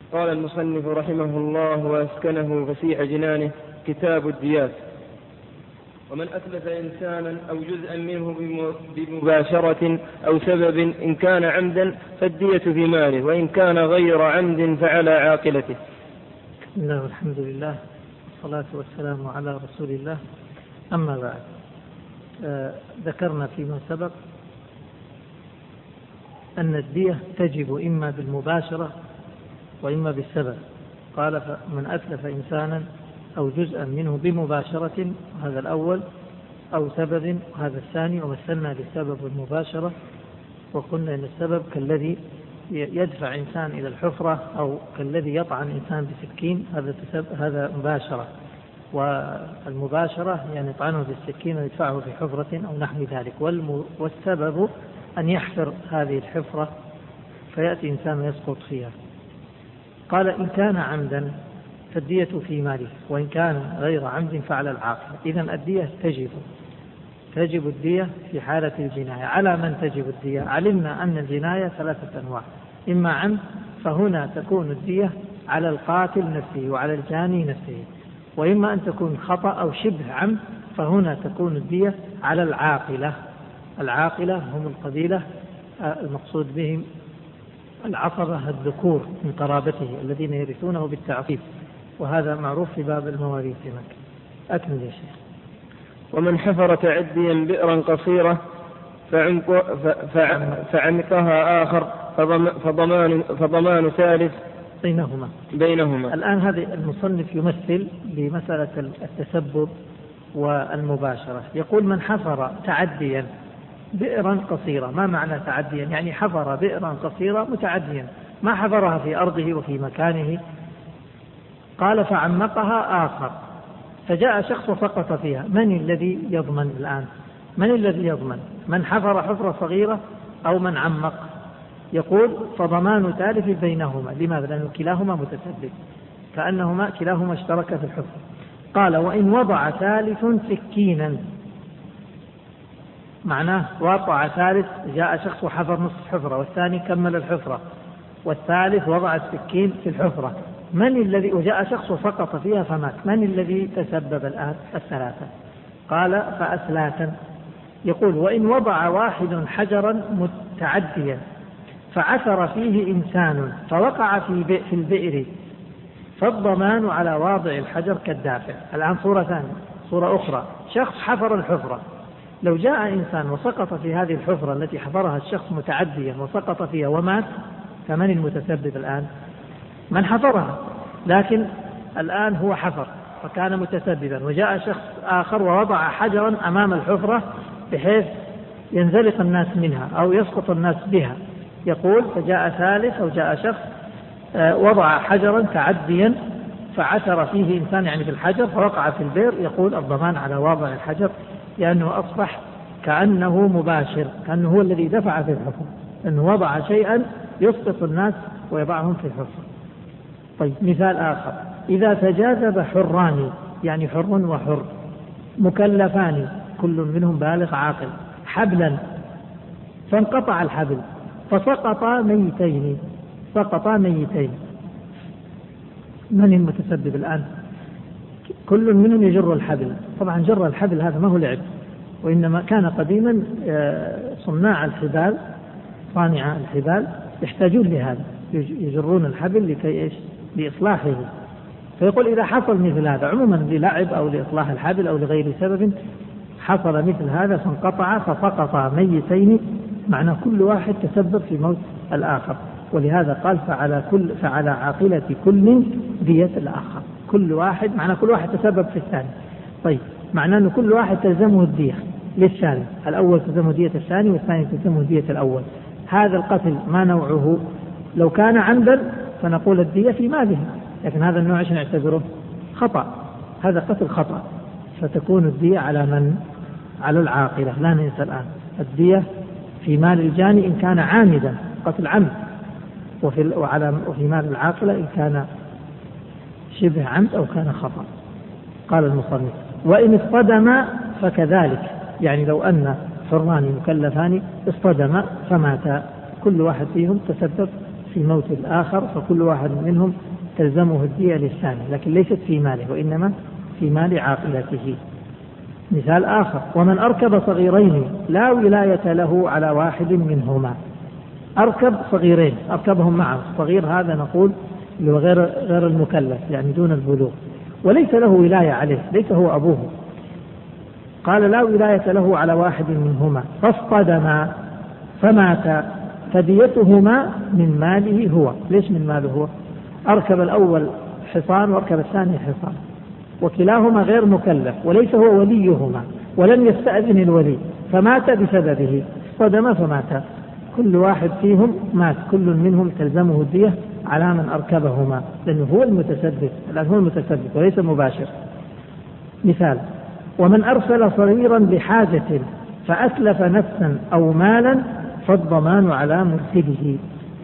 قال المصنف رحمه الله وأسكنه فسيح جنانه: كتاب الديات. ومن أتلف إنسانا أو جزءا منه بمباشرة أو سبب إن كان عمدا فالدية في ماله، وإن كان غير عمد فعلى عاقلته. بسم الله والحمد لله والصلاة والسلام على رسول الله. أما بعد، ذكرنا فيما سبق أن الدية تجب إما بالمباشرة وإما بالسبب. قال: من أتلف إنسانا أو جزءا منه بمباشرة، هذا الأول، أو سبب، هذا الثاني. ومثلنا بالسبب والمباشرة، وقلنا أن السبب كالذي يدفع إنسان إلى الحفرة، أو كالذي يطعن إنسان بسكين، هذا مباشرة. والمباشرة يعني يطعنه بالسكين ويدفعه في حفرة أو نحو ذلك. والسبب أن يحفر هذه الحفرة فيأتي إنسان يسقط فيها. قال: إن كان عمدا فالدية في ماله، وإن كان غير عمد فعلى العاقل. إذن الدية تجب الدية في حالة الجناية. على من تجب الدية؟ علمنا أن الجناية 3 أنواع: إما عمد، فهنا تكون الدية على القاتل نفسه وعلى الجاني نفسه، وإما أن تكون خطأ أو شبه عمد، فهنا تكون الدية على العاقلة. العاقلة هم القبيلة المقصود بهم العصبة الذكور من قرابته الذين يرثونه بالتعصيب، وهذا معروف في باب المواريث هناك. أكمل يا شيخ. ومن حفر تعديا بئرا قصيرة فعمقها آخر فضمان ثالث بينهما. الآن هذا المصنف يمثل بمسألة التسبب والمباشرة. يقول: من حفر تعديا بئرا قصيرة. ما معنى تعديا؟ يعني حفر بئرا قصيرة متعديا، ما حفرها في أرضه وفي مكانه. قال: فعمقها آخر، فجاء شخص وسقط فيها. من الذي يضمن الآن؟ من الذي يضمن؟ من حفر حفرة صغيرة أو من عمق؟ يقول: فضمان ثالث بينهما. لماذا؟ لأن كلاهما متسبب، كأنهما كلاهما اشترك في الحفرة. قال: وإن وضع ثالث سكينا، معناه وضع ثالث، جاء شخص وحفر نصف الحفرة، والثاني كمل الحفرة، والثالث وضع السكين في الحفرة. من الذي؟ وجاء شخص وسقط فيها فمات. من الذي تسبب الآن؟ الثلاثة. قال: فأثلاثا. يقول: وإن وضع واحد حجرا متعديا فعثر فيه إنسان فوقع في البئر، فالضمان على واضع الحجر كالدافع. الآن صورة ثانية، صورة أخرى. شخص حفر الحفرة، لو جاء إنسان وسقط في هذه الحفرة التي حفرها الشخص متعديا وسقط فيها ومات، فمن المتسبب الآن؟ من حفرها، لكن الآن هو حفر فكان متسببا، وجاء شخص آخر ووضع حجرا أمام الحفرة بحيث ينزلق الناس منها أو يسقط الناس بها. يقول: فجاء ثالث أو جاء شخص وضع حجرا تعديا فعثر فيه إنسان يعني في الحجر فوقع في البئر. يقول: الضمان على واضع الحجر، لأنه أصبح كأنه مباشر، كأنه هو الذي دفع في الحفر، أنه وضع شيئا يسقط الناس ويضعهم في الحفر. طيب، مثال آخر: إذا تجاذب حران، يعني حر وحر مكلفان كل منهم بالغ عاقل، حبلا فانقطع الحبل فسقطا ميتين، من المتسبب الآن؟ كل منهم يجر الحبل. طبعا جر الحبل هذا ما هو لعب، وإنما كان قديما صناع الحبال، صانع الحبال يحتاجون لهذا، يجرون الحبل لكي إيش؟ لإصلاحه. فيقول: إذا حصل مثل هذا عموما للعب أو لإصلاح الحبل أو لغير سبب، حصل مثل هذا فانقطع فسقط ميتين، معنى كل واحد تسبب في موت الآخر. ولهذا قال: فعلى عاقلة كل دية الآخر. كل واحد، معنى كل واحد تسبب في الثاني. طيب، معنى أن كل واحد تلزمه الدية للثاني، الأول تلزمه دية الثاني والثاني تلزمه دية الأول. هذا القتل ما نوعه؟ لو كان عمدا فنقول الدية في ماله، لكن هذا النوع عشان نعتبره خطأ، هذا قتل خطأ، فتكون الدية على من؟ على العاقلة. لا ننسى الآن الدية في مال الجاني إن كان عامدا قتل عمد، وفي مال العاقلة إن كان شبه عمد أو كان خطأ. قال المصنف: وإن اصطدم فكذلك، يعني لو أن حران مكلفان اصطدما فماتا، كل واحد فيهم تسبب في موت الآخر فكل واحد منهم تلزمه الدية للثاني، لكن ليست في ماله وإنما في مال عاقلته. مثال آخر: ومن أركب صغيرين لا ولاية له على واحد منهما. أركب صغيرين، أركبهم معه، صغير هذا نقول غير المكلف يعني دون البلوغ، وليس له ولاية عليه، ليس هو أبوه. قال: لا ولاية له على واحد منهما فاصطدما فمات فديتهما من ماله هو. ليش من ماله هو؟ أركب الأول حصان وأركب الثاني حصان، وكلاهما غير مكلف وليس هو وليهما ولم يستأذن الولي، فمات بسببه، اصطدما فمات، كل واحد فيهم مات، كل منهم تلزمه الدية على من أركبهما، لأنه هو المتسبب، لأنه هو المتسبب وليس مباشر. مثال: ومن أرسل صغيرا بحاجة فأتلف نفسا أو مالا فالضمان على مرسله.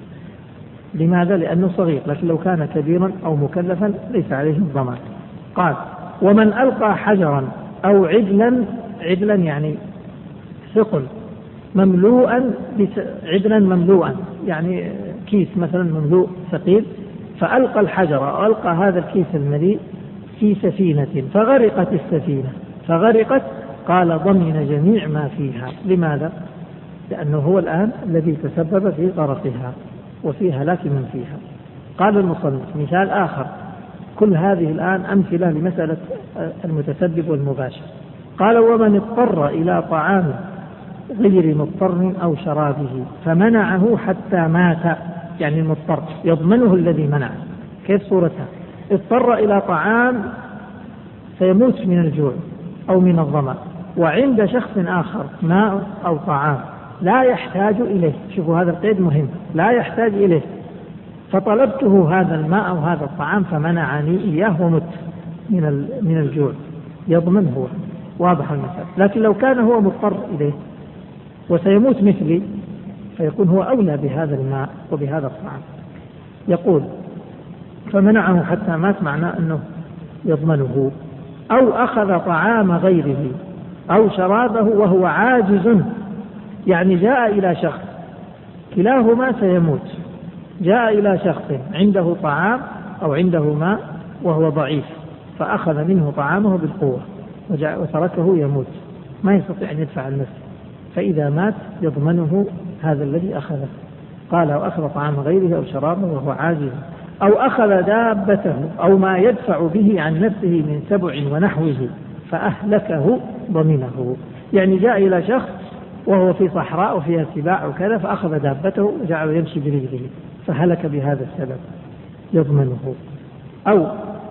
لماذا؟ لأنه صغير، لكن لو كان كبيرا أو مكلفا ليس عليه الضمان. قال: ومن ألقى حجرا أو عدلا يعني ثقل مملوءا، عدلا مملوءا يعني كيس مثلا مملوء ثقيل، فألقى الحجر أو ألقى هذا الكيس المليء في سفينة فغرقت السفينة، قال: ضمن جميع ما فيها. لماذا؟ لأنه هو الآن الذي تسبب في غرقها وفي هلاك من فيها. قال المصنف: مثال آخر. كل هذه الآن أمثلة لمسألة المتسبب والمباشر. قال: ومن اضطر إلى طعام غير مضطر أو شرابه فمنعه حتى مات، يعني المضطر يضمنه الذي منعه. كيف صورتها؟ اضطر إلى طعام سيموت من الجوع أو من الظمأ، وعند شخص آخر ماء أو طعام لا يحتاج إليه، شوفوا هذا القيد مهم، لا يحتاج إليه، فطلبته هذا الماء أو هذا الطعام فمنعني إياه ومت من الجوع، يضمن هو. واضح المثال. لكن لو كان هو مضطر إليه وسيموت مثلي فيكون هو أولى بهذا الماء وبهذا الطعام. يقول: فمنعه حتى مات، معناه أنه يضمنه. أو أخذ طعام غيره أو شرابه وهو عاجز، يعني جاء إلى شخص كلاهما سيموت، جاء إلى شخص عنده طعام أو عنده ماء وهو ضعيف، فأخذ منه طعامه بالقوة وتركه يموت، ما يستطيع أن يدفع عن نفسه، فإذا مات يضمنه هذا الذي أخذه. قال: وأخذ طعام غيره أو شرابه وهو عاجز. أو أخذ دابته أو ما يدفع به عن نفسه من سبع ونحوه فأهلكه ضمنه، يعني جاء إلى شخص وهو في صحراء وفيها سباع وكذا، فأخذ دابته وجعل يمشي برجله فهلك بهذا السبب، يضمنه. أو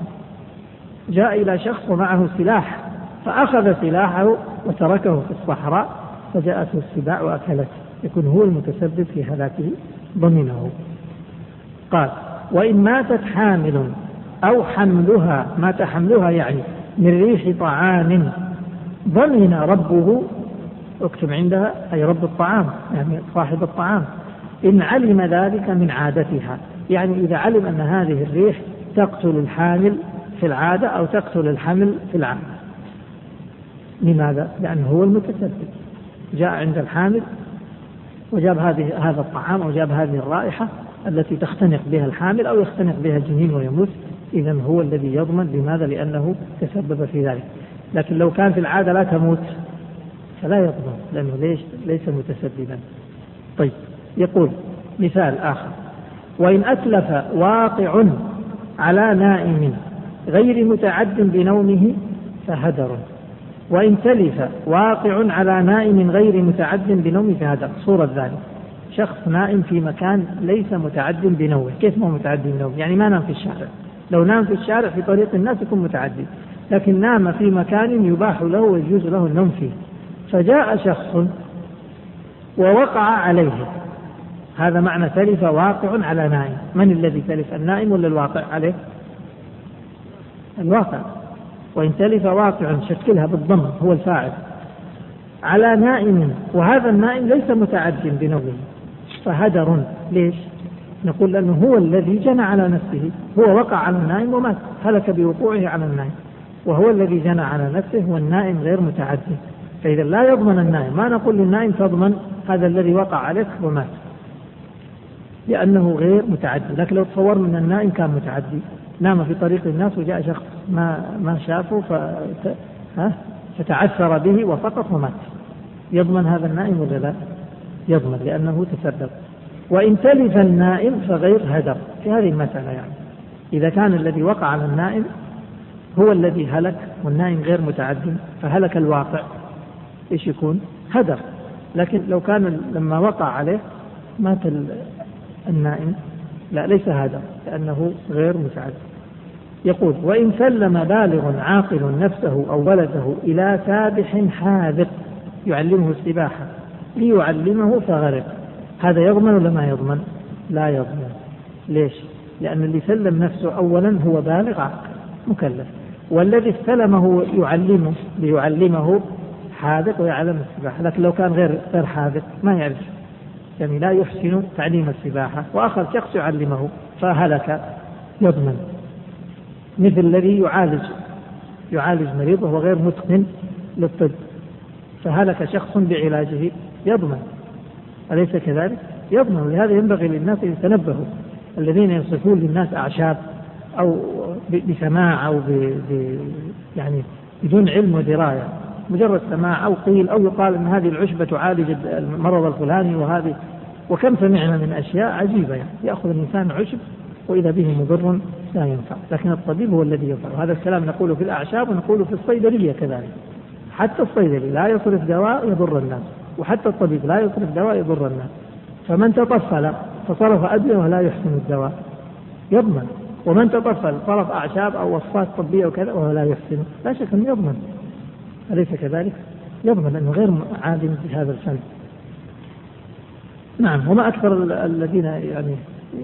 جاء إلى شخص ومعه سلاح فأخذ سلاحه وتركه في الصحراء فجاءته السباع وأكلته، يكون هو المتسبب في هلاكه، ضمنه. قال: وإن ماتت حامل أو حملها، مات حملها يعني من ريح طعام، ضمن ربه، اكتب عندها أي رب الطعام يعني صاحب الطعام، إن علم ذلك من عادتها، يعني إذا علم أن هذه الريح تقتل الحامل في العادة أو تقتل الحمل في العادة. لماذا؟ لأنه هو المتسبب، جاء عند الحامل وجاب هذا الطعام أو جاب هذه الرائحة التي تختنق بها الحامل أو يختنق بها الجنين ويموت، إذن هو الذي يضمن. لماذا؟ لأنه تسبب في ذلك. لكن لو كان في العادة لا تموت فلا يضمن، لأنه ليس متسببا. طيب، يقول مثال آخر: وإن أتلف واقع على نائم غير متعد بنومه فهدر. وإن تلف واقع على نائم غير متعد بنومه فهدر. صورة ذلك: شخص نائم في مكان ليس متعد بنومه. كيف ما متعد بنومه؟ يعني ما نام في الشارع، لو نام في الشارع في طريق الناس يكون متعدي، لكن نام في مكان يباح له ويجوز له النوم فيه، فجاء شخص ووقع عليه، هذا معنى تلف واقع على نائم. من الذي تلف، النائم ولا الواقع عليه؟ الواقع. وإن تلف واقع شكلها بالضم هو الفاعل على نائم، وهذا النائم ليس متعد بنومه فهدر. ليش؟ نقول لأنه هو الذي جنى على نفسه، هو وقع على النائم ومات، هلك بوقوعه على النائم، وهو الذي جنى على نفسه والنائم غير متعد، فإذا لا يضمن النائم. ما نقول للنائم تضمن هذا الذي وقع عليك ومات. لأنه غير متعدي. لكن لو تصور من النائم كان متعدي، نام في طريق الناس وجاء شخص ما شافه فتعثر به وسقط ومات، يضمن هذا النائم ولا لا؟ يضمن، لأنه تسبب. وإن تلف النائم فغير هدر في هذه المسألة. يعني إذا كان الذي وقع على النائم هو الذي هلك والنائم غير متعدي فهلك الواقع، إيش يكون؟ هدر. لكن لو كان لما وقع عليه مات النائم، لا، ليس هدر لأنه غير متعدي. يقول: وإن سلم بالغ عاقل نفسه أو ولده إلى سابح حاذق يعلمه السباحة ليعلمه فغرق، هذا يضمن ولا ما يضمن؟ لا يضمن. ليش؟ لأن اللي سلم نفسه أولا هو بالغ عاقل مكلف، والذي استلمه ليعلمه حاذق ويعلم السباحة. لكن لو كان غير حاذق ما يعرف، يعني لا يحسن تعليم السباحة، وآخر شخص يعلمه فهلك، يضمن. مثل الذي يعالج مريض وهو غير متقن للطب فهلك شخص بعلاجه، يضمن، أليس كذلك؟ يضمن. لهذا ينبغي للناس أن يتنبهوا، الذين يصفون للناس أعشاب أو بسماع أو يعني بدون علم ودراية، مجرد سماع أو قيل أو يقال أن هذه العشبة تعالج المرض الفلاني وهذه، وكم سمعنا من أشياء عجيبة. يعني يأخذ الإنسان عشب وإذا به مضر لا ينفع، لكن الطبيب هو الذي ينفع. هذا الكلام نقوله في الأعشاب ونقوله في الصيدلية كذلك. حتى الصيدلي لا يصرف دواء يضر الناس، وحتى الطبيب لا يصرف دواء يضر الناس. فمن تطفل فصرف أدوية ولا يحسن الدواء يضمن، ومن تطفل صرف أعشاب أو وصفات طبية وكذا وهو لا يحسن، لا شك أنه يضمن، أليس كذلك؟ يضمن أنه غير عالم بهذا الفن. نعم. وما أكثر الذين يعني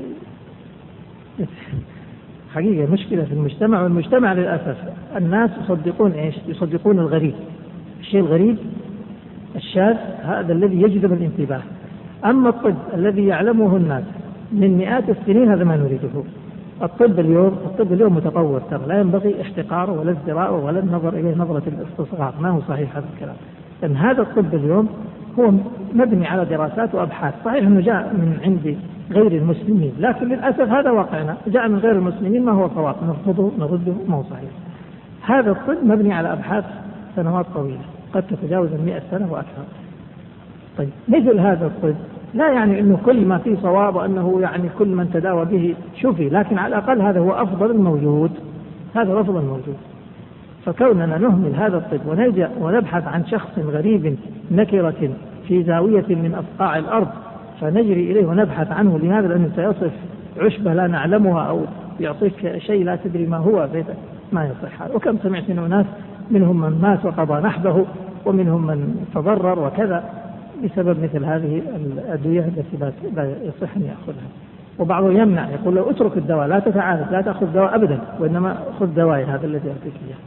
حقيقة مشكلة في المجتمع، والمجتمع للأسف الناس يصدقون إيش؟ يصدقون الغريب، الشيء الغريب الشاذ هذا الذي يجذب الانتباه. أما الطب الذي يعلمه الناس من مئات السنين هذا ما نريده. الطب اليوم متطور، ترى لا ينبغي احتقاره ولا ازدراءه ولا النظر إليه نظرة الاستصغار، ما هو صحيح هذا الكلام. لأن هذا الطب اليوم هو مبني على دراسات وأبحاث، صحيح أنه جاء من عند غير المسلمين، لكن للأسف هذا واقعنا، جاء من غير المسلمين ما هو صواب، نرفضه نرده ما هو صحيح. هذا الطب مبني على أبحاث سنوات طويلة قد تتجاوز 100 سنة وأكثر. طيب مثل هذا الطب لا يعني أنه كل ما فيه صواب وأنه يعني كل من تداوى به شفي، لكن على الأقل هذا هو أفضل الموجود، هذا أفضل الموجود. فكوننا نهمل هذا الطب ونلجأ ونبحث عن شخص غريب نكرة في زاوية من أصقاع الأرض فنجري إليه ونبحث عنه، لهذا لأنه سيصف عشبة لا نعلمها أو يعطيك شيء لا تدري ما هو، ما يصح هذا. وكم سمعت من ناس منهم من مات وقضى نحبه ومنهم من تضرر وكذا بسبب مثل هذه الأدوية التي لا يصح أن يأخذها. وبعضهم يمنع، يقول له اترك الدواء، لا تتعالج، لا تأخذ دواء أبدا، وإنما خذ دواء هذا الذي أعطيك إياه،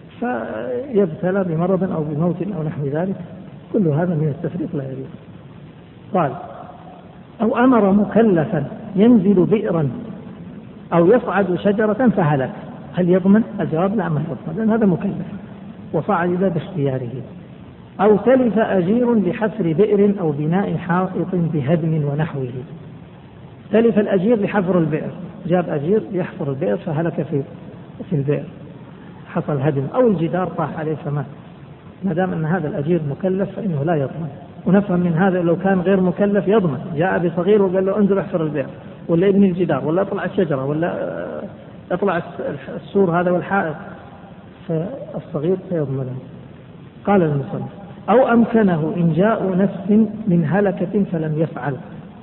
فيبتلى بمرض أو بموت أو نحو ذلك. كل هذا من التفريط لا يجوز. قال: أو أمر مكلفا ينزل بئرا أو يصعد شجرة فهلك، هل يضمن؟ الجواب لا، ما يضمن، لأن هذا مكلف وصعد باختياره. أو تلف أجير لحفر بئر أو بناء حائط بهدم ونحوه. تلف الأجير لحفر البئر، جاب أجير يحفر البئر فهلك في البئر، حصل هدم، أو الجدار طاح عليه فمات. ما دام أن هذا الأجير مكلف فإنه لا يضمن. ونفهم من هذا لو كان غير مكلف يضمن، جاء بصغير وقال له انزل احفر البئر ولا ابني الجدار ولا اطلع الشجرة ولا اطلع السور هذا والحائط، فالصغير سيضمنه. قال المصنف: أو أمكنه إنجاء نفس من هلكة فلم يفعل.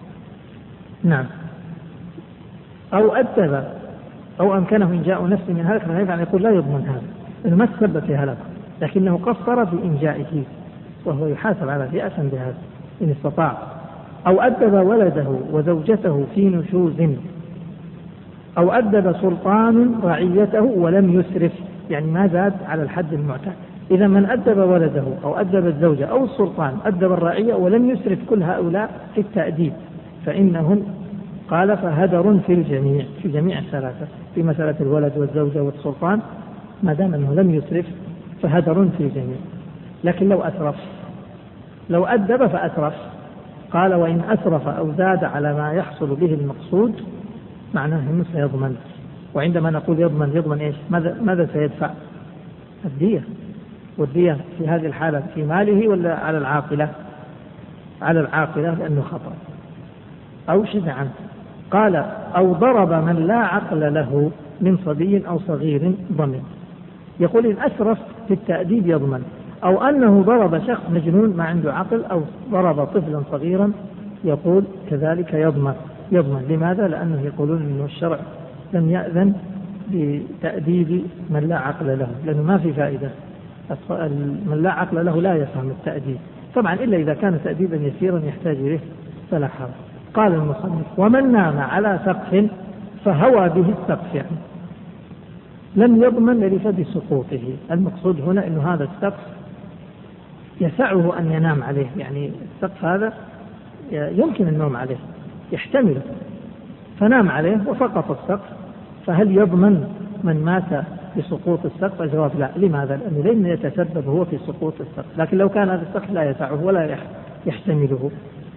نعم. أو أمكنه إنجاء نفس من هلكة فلم يفعل، يقول لا يضمن هذا، إنه ما تسبب في هلكه لكنه قصر في إنجائه، وهو يحاسب على يأسا بهذا إن استطاع. أو أدب ولده وزوجته في نشوز، أو أدب سلطان رعيته ولم يسرف، يعني ما زاد على الحد المعتاد. إذا من أدب ولده أو أدب الزوجة أو السلطان أدب الرعية ولم يسرف كل هؤلاء في التأديب فإنهم قال فهدر في جميع الثلاثة، في مسألة الولد والزوجة والسلطان ما دام أنه لم يسرف فهدر في الجميع. لكن لو أدب فأسرف قال وإن أسرف أو زاد على ما يحصل به المقصود معناه أنه سيضمن. وعندما نقول يضمن إيش؟ ماذا سيدفع؟ الدية. والدية في هذه الحالة في ماله ولا على العاقلة؟ على العاقلة لأنه خطأ أو شذ عنه. قال أو ضرب من لا عقل له من صبي أو صغير ضمن. يقول إن أسرف في التأديب يضمن، أو أنه ضرب شخص مجنون ما عنده عقل أو ضرب طفلا صغيرا يقول كذلك يضمن. لماذا؟ لأنه يقولون أن الشرع لم يأذن بتأديب من لا عقل له، لأنه ما في فائدة. من لا عقل له لا يفهم التأديب طبعا إلا إذا كان تأديبا يسيرا يحتاج إليه فلا حرج. قال المصنف ومن نام على سقف فهوى به السقف يعني لم يضمن لرفد سقوطه. المقصود هنا أن هذا السقف يسعه أن ينام عليه، يعني السقف هذا يمكن النوم عليه يحتمل، فنام عليه وسقط السقف، فهل يضمن من مات بسقوط السقف؟ الجواب لا. لماذا؟ لأنه لن يتسبب هو في سقوط السقف، لكن لو كان هذا السقف لا يسعه ولا يحتمله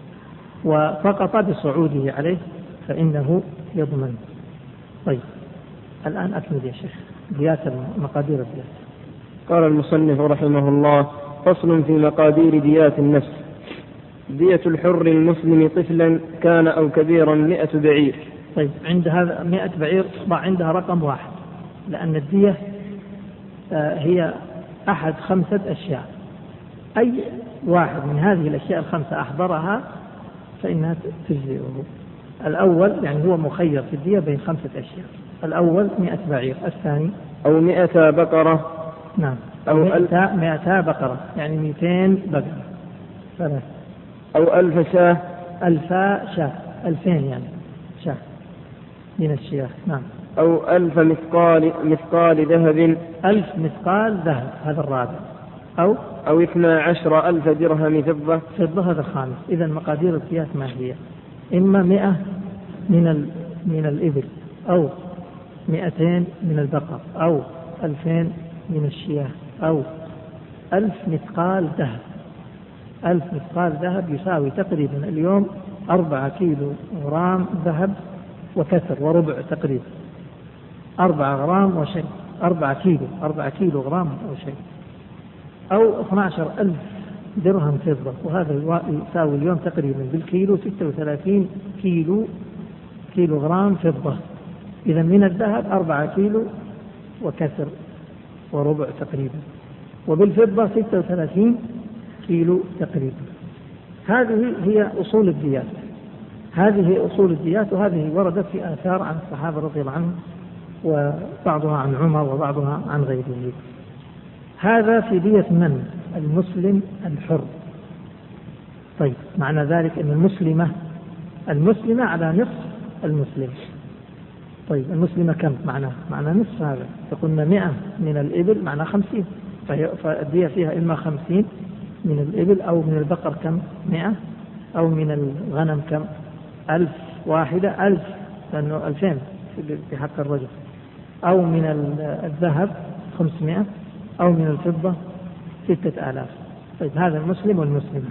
وسقط بصعوده عليه فإنه يضمن. طيب الآن أكمل يا شيخ ديات مقادير الديات. قال المصنف رحمه الله فصل في مقادير ديات النفس. دية الحر المسلم طفلا كان أو كبيرا 100 بعير. طيب عند هذا 100 بعير ضع عندها رقم 1 لأن الدية هي أحد 5 أشياء، أي واحد من هذه الأشياء ال5 أحضرها فإنها تجزئه. الأول يعني هو مخير في الدية بين 5 أشياء. الأول 100 بعير، الثاني أو 100 بقرة. نعم أو 100 بقرة يعني 200 بقرة. 3 أو 1000 شاة. 1000 شاة 2000 يعني شاة من الشياه. نعم أو 1000 مثقال ذهب. 1000 مثقال ذهب هذا الرابع. أو 12,000 درهم فضة هذا الخامس. إذا مقادير القياس ما هي؟ إما 100 من الإبل، أو 200 من البقر، أو 2000 من الشياه، أو 1000 مثقال ذهب. 1000 مثقال ذهب يساوي تقريبا اليوم 4 كيلو غرام ذهب وكسر وربع تقريبا 4 غرام وشيء 4 كيلو غرام وشيء، أو 12,000 درهم فضة، وهذا يساوي اليوم تقريبا بالكيلو 36 كيلو غرام فضة. إذا من الذهب 4 كيلو وكسر وربع تقريبا، وبالفضة 36 كيلو تقريبا. هذه هي أصول الديات. وهذه وردت في آثار عن الصحابة رضي الله عنهم، وبعضها عن عمر وبعضها عن غيره. هذا في دية من؟ المسلم الحر. طيب معنى ذلك أن المسلمة على نصف المسلم. طيب المسلمة كم معنى نصف هذا؟ فقلنا 100 من الإبل معنى 50، فالدية فيها إما 50 من الإبل، أو من البقر كم 100، أو من الغنم كم 1000 واحدة 1000 لأنه 2000 في حق الرجل، أو من الذهب 500، أو من الفضة 6000. طيب هذا المسلم والمسلمة.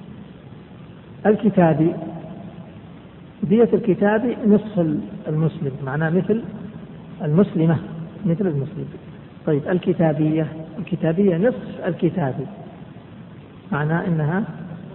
الكتابي دية الكتابي نصف المسلم معناه مثل المسلمة مثل المسلم. طيب الكتابية نصف الكتابي معناه إنها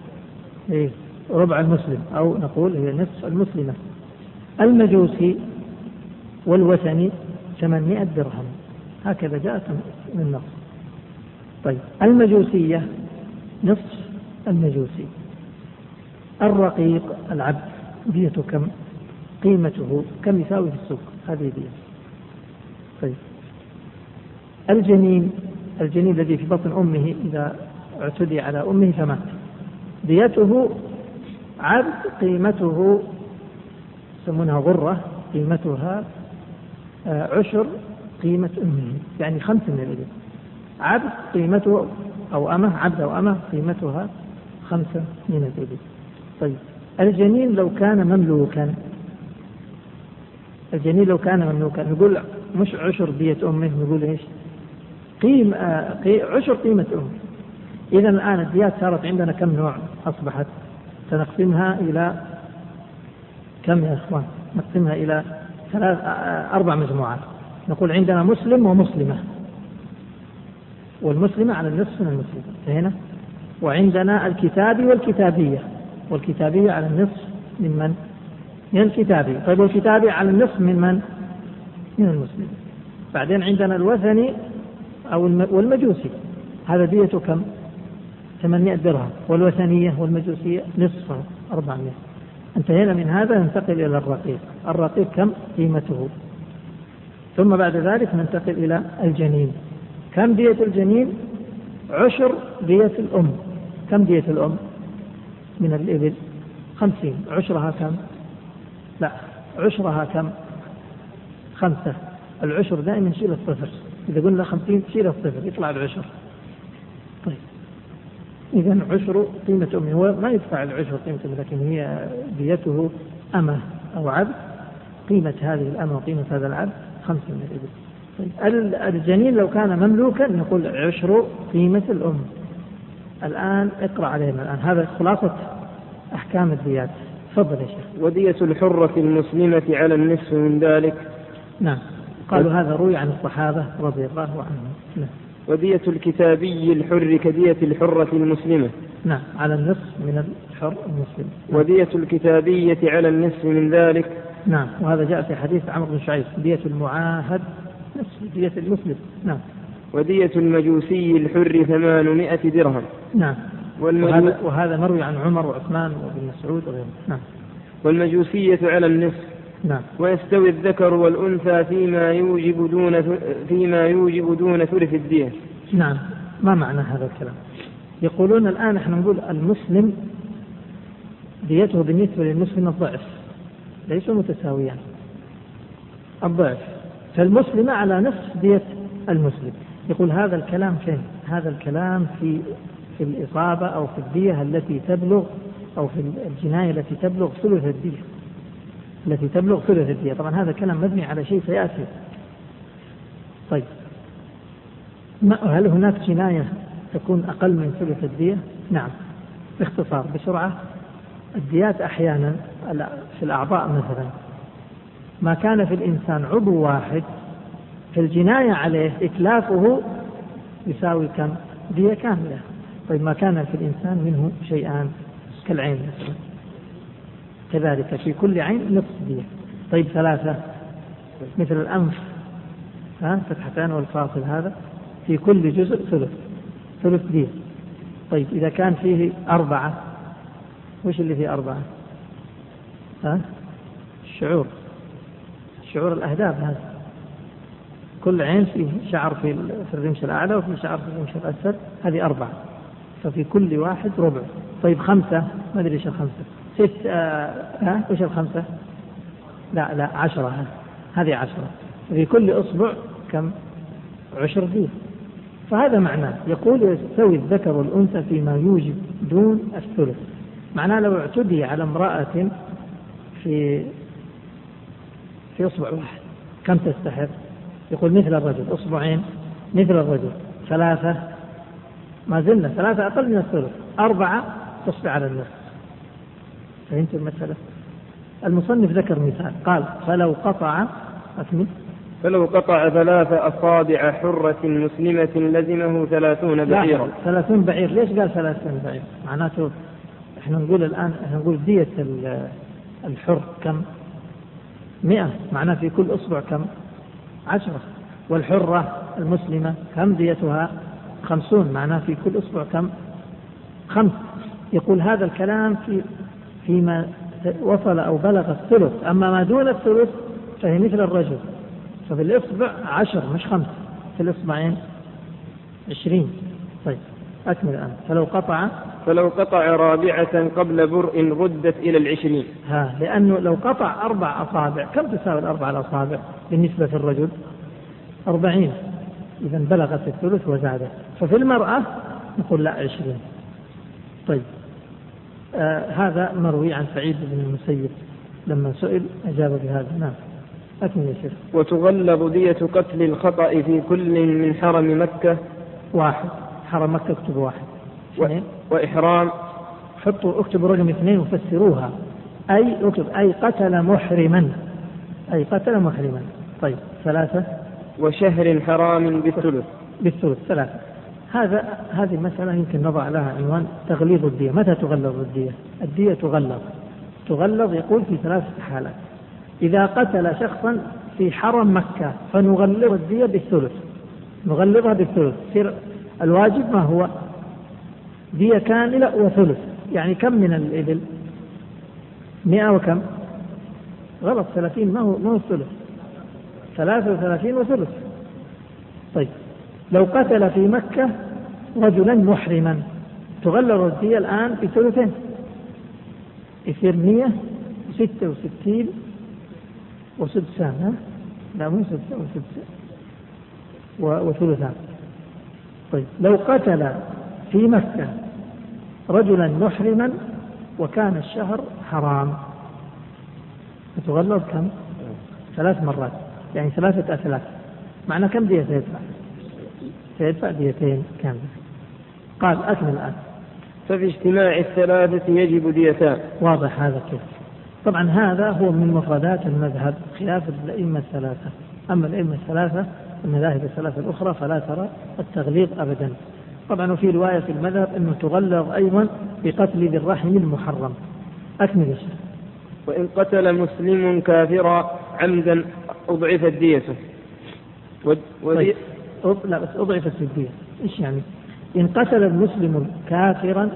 ربع المسلم، أو نقول هي نصف المسلمة. المجوسي والوثني 800 درهم هكذا جاءت من النص. طيب المجوسية نصف المجوسي. الرقيق العبد ديته كم؟ قيمته كم يساوي في السوق؟ هذه دية. طيب الجنين الذي في بطن أمه إذا اعتدي على أمه فمات، ديته عبد قيمته يسمونها غرة، قيمتها 10 قيمة أمه يعني 5 من الإبل. عبد قيمته أو أمه، عبد أو أمه قيمتها 5 من الإبل. طيب الجنين لو كان مملوكا نقول مش 10 دية أمه، نقول إيش؟ 10 قيمة أمه. إذا الآن الديات صارت عندنا كم نوع؟ أصبحت سنقسمها إلى كم يا إخوان؟ نقسمها إلى 4 مجموعات. نقول عندنا مسلم ومسلمة، والمسلمة على النصف من المسلم، هنا. وعندنا الكتابي والكتابية، والكتابية على النصف من الكتابي. طيب والكتابي على النصف من المسلم. بعدين عندنا الوثني والمجوسي، هذا ديته كم؟ 800 درهم. والوثنية والمجوسية نصف 400. انتهينا من هذا، ننتقل إلى الرقيق. الرقيق كم قيمته؟ ثم بعد ذلك ننتقل إلى الجنين. كم دية الجنين؟ عشر دية الأم. كم دية الأم من الإبل؟ 50. عشرها كم؟ لا، عشرها كم؟ 5. العشر دائما شيل الصفر، إذا قلنا 50 شيل الصفر يطلع العشر. طيب إذن عشر قيمة أمه، هو ما يدفع العشر قيمة أمه، لكن هي ديته أمه أو عبد. قيمة هذه الأمة وقيمة هذا العبد 5 من الإبل. طيب الجنين لو كان مملوكا نقول عشر قيمة الأم. الآن اقرأ علينا الآن، هذا خلاصة أحكام الديات. تفضل يا شيخ. ودية الحرة المسلمة على النصف من ذلك. نعم، قالوا هذا روي عن الصحابة رضي الله عنهم. نعم. ودية الكتابي الحر كدية الحرة المسلمة. نعم، على النصف من الحر المسلم. نعم. ودية الكتابية على النصف من ذلك. نعم، وهذا جاء في حديث عمرو بن شعيب، دية المعاهد نصف دية المسلم. نعم. ودية المجوسي الحر 800 درهم. نعم. وهذا مروي عن عمر وعثمان وابن مسعود وغيره. نعم. والمجوسية على النصف. نعم. ويستوي الذكر والأنثى فيما يوجب دون ثلث الدية. نعم. ما معنى هذا الكلام؟ يقولون الآن احنا نقول المسلم ديته بالنسبة للمسلم الضعف، ليسوا متساويان، الضعف. فالمسلمة على نصف دية المسلم. يقول هذا الكلام فين؟ هذا الكلام في الإصابة أو في الدية التي تبلغ، أو في الجناية التي تبلغ ثلث الدية، التي تبلغ ثلث الدية. طبعا هذا كلام مبني على شيء سيأتي. طيب هل هناك جناية تكون أقل من ثلث الدية؟ نعم. باختصار بسرعة، الديات أحيانا في الأعضاء مثلا ما كان في الإنسان عضو واحد، في الجناية عليه إتلافه يساوي كم؟ دية كاملة. طيب ما كان في الإنسان منه شيئان كالعين مثلا، كذلك في كل عين نصف دية. طيب 3 مثل الأنف، فتحتان والفاصل، هذا في كل جزء ثلث دية. طيب إذا كان فيه 4، وش اللي فيه 4؟ الشعور الأهداب، هذا كل عين فيه شعر في الرمش الأعلى وفي شعر في الرمش الأسفل، هذه 4، ففي كل واحد ربع. طيب 5، ما أدري إيش 5، 6، وش 5؟ لا 10، هذه 10، في كل أصبع كم؟ 10 دية. فهذا معناه، يقول يستوي الذكر والأنثى فيما يوجب دون الثلث. معناه لو اعتدي على امرأة في أصبع واحد كم تستحق؟ يقول مثل الرجل، أصبعين مثل الرجل، 3 ما زلنا 3 أقل من الثلث، 4 تصبح على النصف. فهمت المسألة؟ المصنف ذكر مثال، قال فلو قطع 3 أصابع حرة مسلمة لزمه 30 بعيرا. 30 بعير. ليش قال 30 بعير؟ معناته احنا نقول الآن نقول دية الحر كم؟ 100، معناه في كل أصبع كم؟ 10. والحرة المسلمة كم ديتها؟ 50، معناه في كل أصبع كم؟ 5. يقول هذا الكلام فيما وصل أو بلغ الثلث، أما ما دون الثلث فهي مثل الرجل، ففي الإصبع 10 مش 5، في الإصبعين 20. طيب أكمل الآن. فلو قطع 4 قبل برء ردت إلى 20. لأنه لو قطع 4 أصابع، كم تساوي 4 الأصابع بالنسبة للرجل؟ 40، إذا بلغت الثلث وزادت. ففي المرأة نقول لا 20. طيب هذا مروي عن سعيد بن المسيب لما سئل أجاب بهذا. نعم أكمل يا شيخ. وتغلظ دية قتل الخطأ في كل من حرم مكة 1، حرم مكة اكتب 1. وإحرام اكتبوا رقم 2 وفسروها. أي قتل محرما. أي قتل محرما. طيب 3. وشهر حرام بالثلث. بالثلث 3. هذه المسألة يمكن نضع لها عنوان تغليظ الدية. متى تغلظ الدية؟ الدية تغلظ يقول في 3 حالات. إذا قتل شخصا في حرم مكة فنغلظ الدية بالثلث، نغلظها بالثلث. الواجب ما هو؟ دية كاملة وثلث. يعني كم من الإبل؟ 100 وكم؟ غلط، 30 ما هو الثلث، 33 وثلث. طيب لو قتل في مكة رجلا محرما تغلظ الدية الآن بثلثين، يصير 166 وسدسان. لا مو سدسان وثلثان. طيب لو قتل في مكة رجلا محرما وكان الشهر حرام فتغلظ كم؟ 3 مرات، يعني 3 أثلاث. معنى كم دية سيدفع؟ ديتين كاملة. قال أكمل الآن. ففي اجتماع 3 يجب ديتان. واضح هذا كيف؟ طبعا هذا هو من مفردات المذهب خلاف الأئمة 3. أما الأئمة 3 المذاهب 3 الأخرى فلا ترى التغليظ أبدا. طبعا وفي رواية في المذهب أنه تغلظ أيضا بقتل ذي الرحم المحرم. أكمل الشيء. وإن قتل مسلم كافرا عمدا أضعفت ديته. طيب. لا بس أضعفت الدية. إيش يعني؟ إن قتل المسلم كافرا،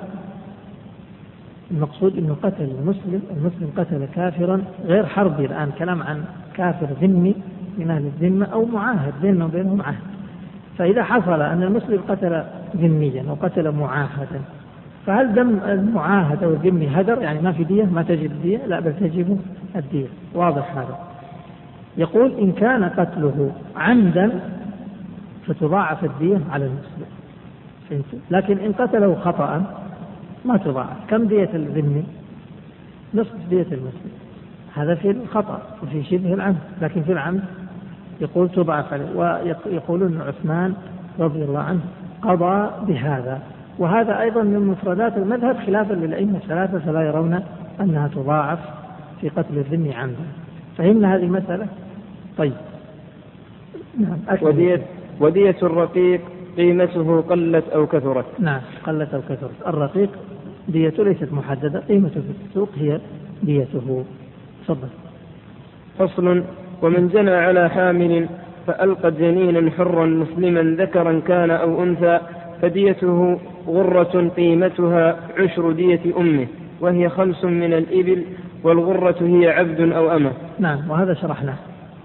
المقصود أنه قتل المسلم قتل كافرا غير حربي. الآن كلام عن كافر ذمي من أهل الذمة أو معاهد بينه وبينهم عهد. فإذا حصل أن المسلم قتل ذميا أو قتل معاهدا، فهل دم المعاهد أو الذمي هدر؟ يعني ما في دية، ما تجب الدية؟ لا بل تجب الدية. واضح هذا. يقول إن كان قتله عمدا فتضاعف الدية على المسلم، لكن إن قتله خطأ ما تضاعف. كم دية الذمي؟ نصف دية المسلم. هذا في الخطأ وفي شبه العمد، لكن في العمد يقول تضاعف عليه. ويقولون عثمان رضي الله عنه قضى بهذا. وهذا أيضا من مفردات المذهب خلافا للأئمة 3 فلا يرون أنها تضاعف في قتل الذمي عمدا. فهمنا هذه المسألة؟ طيب نعم. ودية الرقيق قيمته قلت أو كثرت. نعم قلت أو كثرت. الرقيق ديته ليست محددة، قيمته في السوق هي ديته. تفضل. فصل. ومن جنى على حامل فألقى جنينا حرا مسلما ذكرا كان أو أنثى فديته غرة قيمتها 10 دية أمه، وهي 5 من الإبل، والغرة هي عبد أو أمة. نعم وهذا شرحناه.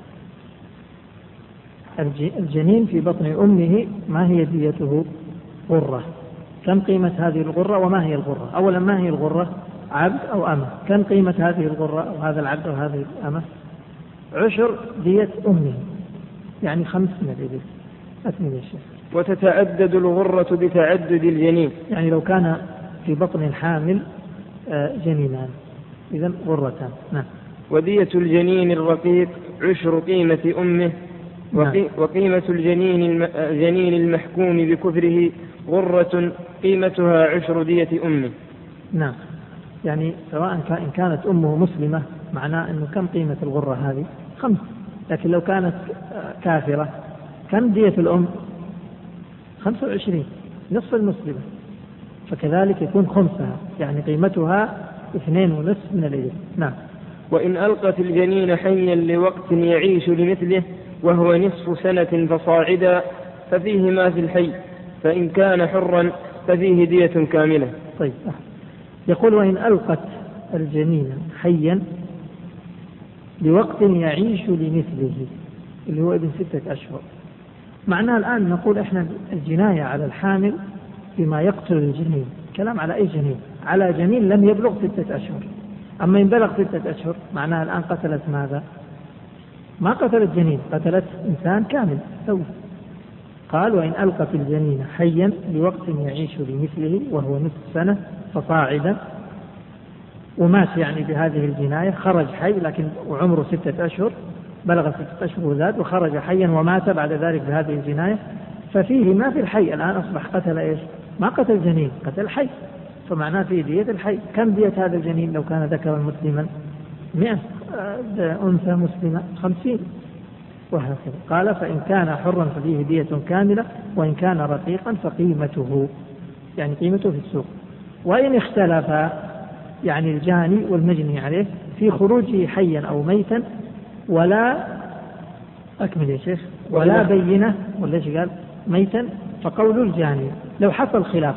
الجنين في بطن أمه ما هي ديته؟ غرة. كم قيمة هذه الغرة وما هي الغرة؟ أولا ما هي الغرة؟ عبد أو أمة. كم قيمة هذه الغرة أو هذا العبد أو هذه الأمة؟ 10 دية أمه، يعني 5 من الإبل. أكمل يا شيخ. وتتعدد الغرة بتعدد الجنين، يعني لو كان في بطن الحامل جنينان إذن غرتان. نعم. ودية الجنين الرقيق 10 قيمة أمه، وقيمة الجنين المحكوم بكفره غرة قيمتها 10 دية أمه. نعم. يعني سواء إن كانت أمه مسلمة معناه أنه كم قيمة الغرة هذه؟ 5. لكن لو كانت كافرة كم دية الأم؟ 25 نصف المسلمة، فكذلك يكون خمسها، يعني قيمتها 2.5 من الإبل. نعم. وإن ألقت الجنين حيا لوقت يعيش لمثله وهو نصف سنة فصاعدا ففيه ما في الحي، فإن كان حرا ففيه دية كاملة. طيب. يقول وإن ألقت الجنين حيا لوقت يعيش لمثله اللي هو ابن 6 أشهر. معناه الآن نقول إحنا الجناية على الحامل بما يقتل الجنين، كلام على أي جنين؟ على جنين لم يبلغ 6 أشهر. أما إن بلغ 6 أشهر معناها الآن قتلت ماذا؟ ما قتلت جنين، قتلت إنسان كامل سوي. قال وإن ألقت الجنين حيا لوقت يعيش لمثله وهو نصف سنة فصاعدا، ومات يعني بهذه الجناية، خرج حي لكن وعمره 6 أشهر، بلغ 6 أشهر وزاد وخرج حيا ومات بعد ذلك بهذه الجناية، ففيه ما في الحي. الآن أصبح قتل إيش؟ ما قتل جنين، قتل حي. فمعناه فيه دية الحي. كم دية هذا الجنين لو كان ذكرا مسلما؟ 100، أنثى مسلمة 50، وهكذا. قال فإن كان حرا ففيه دية كاملة، وإن كان رقيقا فقيمته، يعني قيمته في السوق. وإن اختلف يعني الجاني والمجني عليه في خروجه حيا أو ميتا ولا أكمل يا شيخ ولا بينة، ولا ايش قال ميتا، فقول الجاني لو حصل خلاف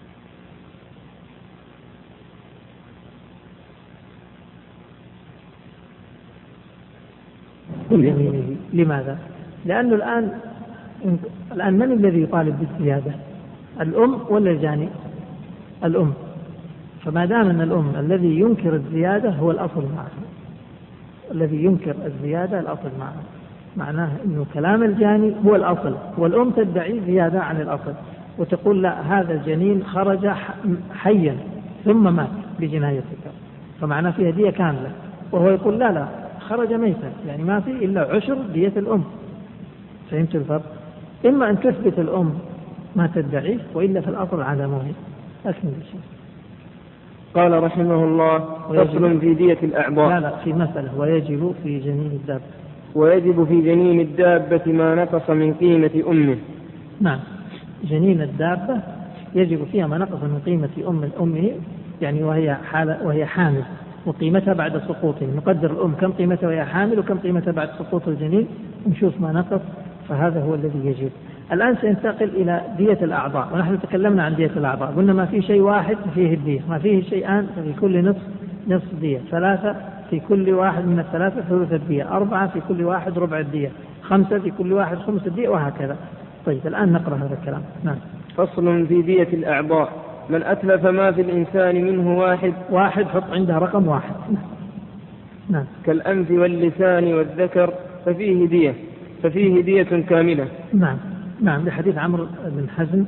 يمينه. لماذا؟ لأنه الآن من الذي يطالب بالزيادة؟ الأم ولا الجاني؟ الأم. فما دام أن الأم الذي ينكر الزيادة هو الأصل معه، الذي ينكر الزيادة الأصل معه، معناه أنه كلام الجاني هو الأصل، والأم تدعي زيادة عن الأصل وتقول لا هذا الجنين خرج حيا ثم مات بجنايتك، فمعناه فيها دية كاملة، وهو يقول لا خرج ميتا، يعني ما في إلا عشر دية الأم. فهمت الفرق؟ إما أن تثبت الأم ما تدعيه، وإلا في الأصل عدمه. أكمل الشيء. قال رحمه الله فصل في دية الأعضاء. لا في مسألة ويجب في جنين الدابة. ويجب في جنين الدابة ما نقص من قيمة أمه. نعم، جنين الدابة يجب فيها ما نقص من قيمة أمه، يعني وهي حامل، وقيمتها بعد سقوطه. نقدر الأم كم قيمتها وهي حامل وكم قيمتها بعد سقوط الجنين، ونشوف ما نقص، فهذا هو الذي يجب. الآن سننتقل إلى دية الأعضاء، ونحن تكلمنا عن دية الأعضاء، قلنا ما في شيء واحد فيه الدية، ما فيه شيئان ففي كل نصف دية، 3 في كل واحد من 3 ثلث الدية، 4 في كل واحد ربع الدية، 5 في كل واحد خمس الدية، وهكذا. طيب الآن نقرأ هذا الكلام. نعم. فصل في دية الأعضاء. من أتلف ما في الإنسان منه واحد حط عندها رقم 1. نعم. كالأنف واللسان والذكر ففيه دية كاملة. نعم لحديث عمرو بن حزم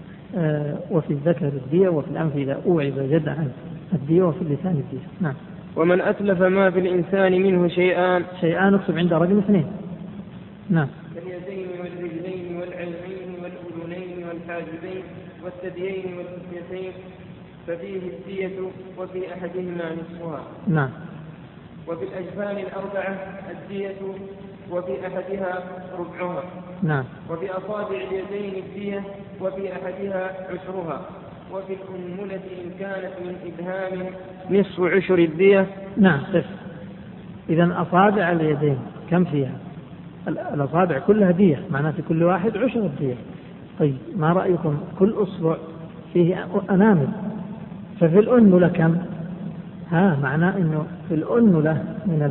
وفي الذكر الدية، وفي الأنف إذا أوعب جدعا الدية، وفي اللسان الدية. نعم. ومن أتلف ما في الإنسان منه شيئان اكتب عند رقم 2. نعم. كاليدين والرجلين والعينين والأذنين والحاجبين والثديين والأذنتين ففيه الدية وفي أحدهما نصفها. نعم. وفي الأجفان الأربعة الدية وفي أحدها ربعها. نعم. وفي أصابع اليدين الدية وفي أحدها عشرها. وفي الأنملة إن كانت من إبهام نصف عشر الدية. نعم. إذن أصابع اليدين كم فيها؟ الأصابع كلها دية، معناه في كل واحد عشر الدية. طيب ما رأيكم كل أصبع فيه أنامل، ففي الأنملة كم؟ معناه إنه في الأنملة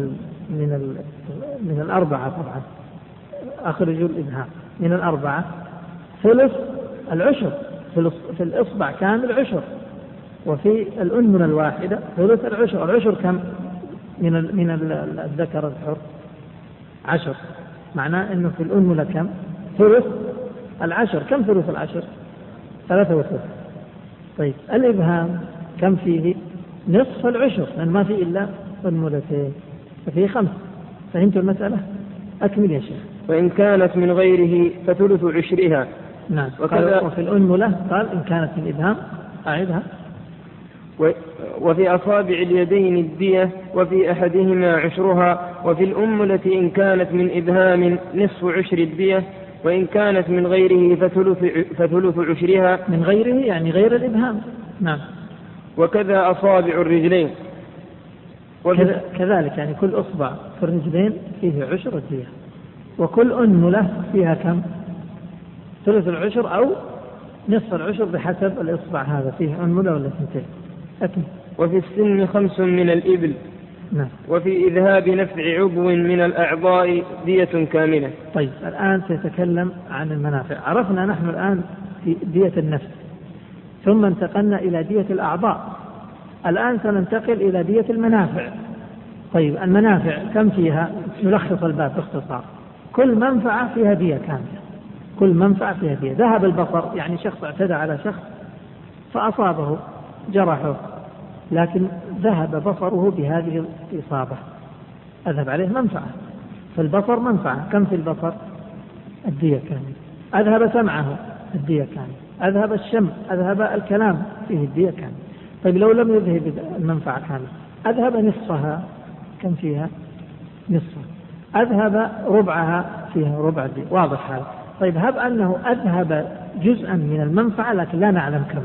من الأربعة، طبعا أخرجوا الإبهام من الأربعة ثلث العشر، في الإصبع كامل عشر، وفي الأنملة الواحدة ثلث العشر. العشر كم من الذكر الحر؟ 10. معناه إنه في الأنملة كم؟ ثلث العشر. كم ثلث العشر؟ 3. طيب الإبهام كم فيه؟ نصف العشر، لأن ما فيه إلا أنملتين، ففيه 5. فهمت المسألة؟ أكمل يا شيخ. وإن كانت من غيره فثلث عشرها. نعم. وفي الأنملة قال إن كانت من إبهام، أعدها. وفي أصابع اليدين الدية وفي أحدهما عشرها. وفي الأنملة إن كانت من إبهام نصف عشر الدية، وإن كانت من غيره فثلث عشرها. من غيره يعني غير الإبهام. نعم. وكذا أصابع الرجلين. كذلك يعني كل أصبع في الرجلين فيه عشر الدية، وكل أنملة فيها كم؟ ثلث العشر أو نصف العشر بحسب الإصبع، هذا فيه أنملة ولا 2. وفي السن 5 من الإبل. نعم. وفي إذهاب نفع عضو من الأعضاء دية كاملة. طيب الآن سيتكلم عن المنافع. عرفنا نحن الآن في دية النفس، ثم انتقلنا إلى دية الأعضاء، الآن سننتقل إلى دية المنافع. طيب المنافع كم فيها؟ نلخص الباب باختصار. كل منفعة فيها دية كاملة، كل منفعة فيها دية. ذهب البصر، يعني شخص اعتدى على شخص فأصابه جرحه، لكن ذهب بصره بهذه الإصابة، أذهب عليه منفعة. فالبصر منفعة، كم في البصر؟ الدية كاملة. أذهب سمعه، الدية كاملة. أذهب الشم، أذهب الكلام، فيه الدية كاملة. طيب لو لم يذهب المنفعة كاملة، أذهب نصفها، كم فيها؟ نصفها. أذهب ربعها، فيها ربع الدية. واضح هذا. طيب هب أنه أذهب جزءا من المنفعة لكن لا نعلم كم،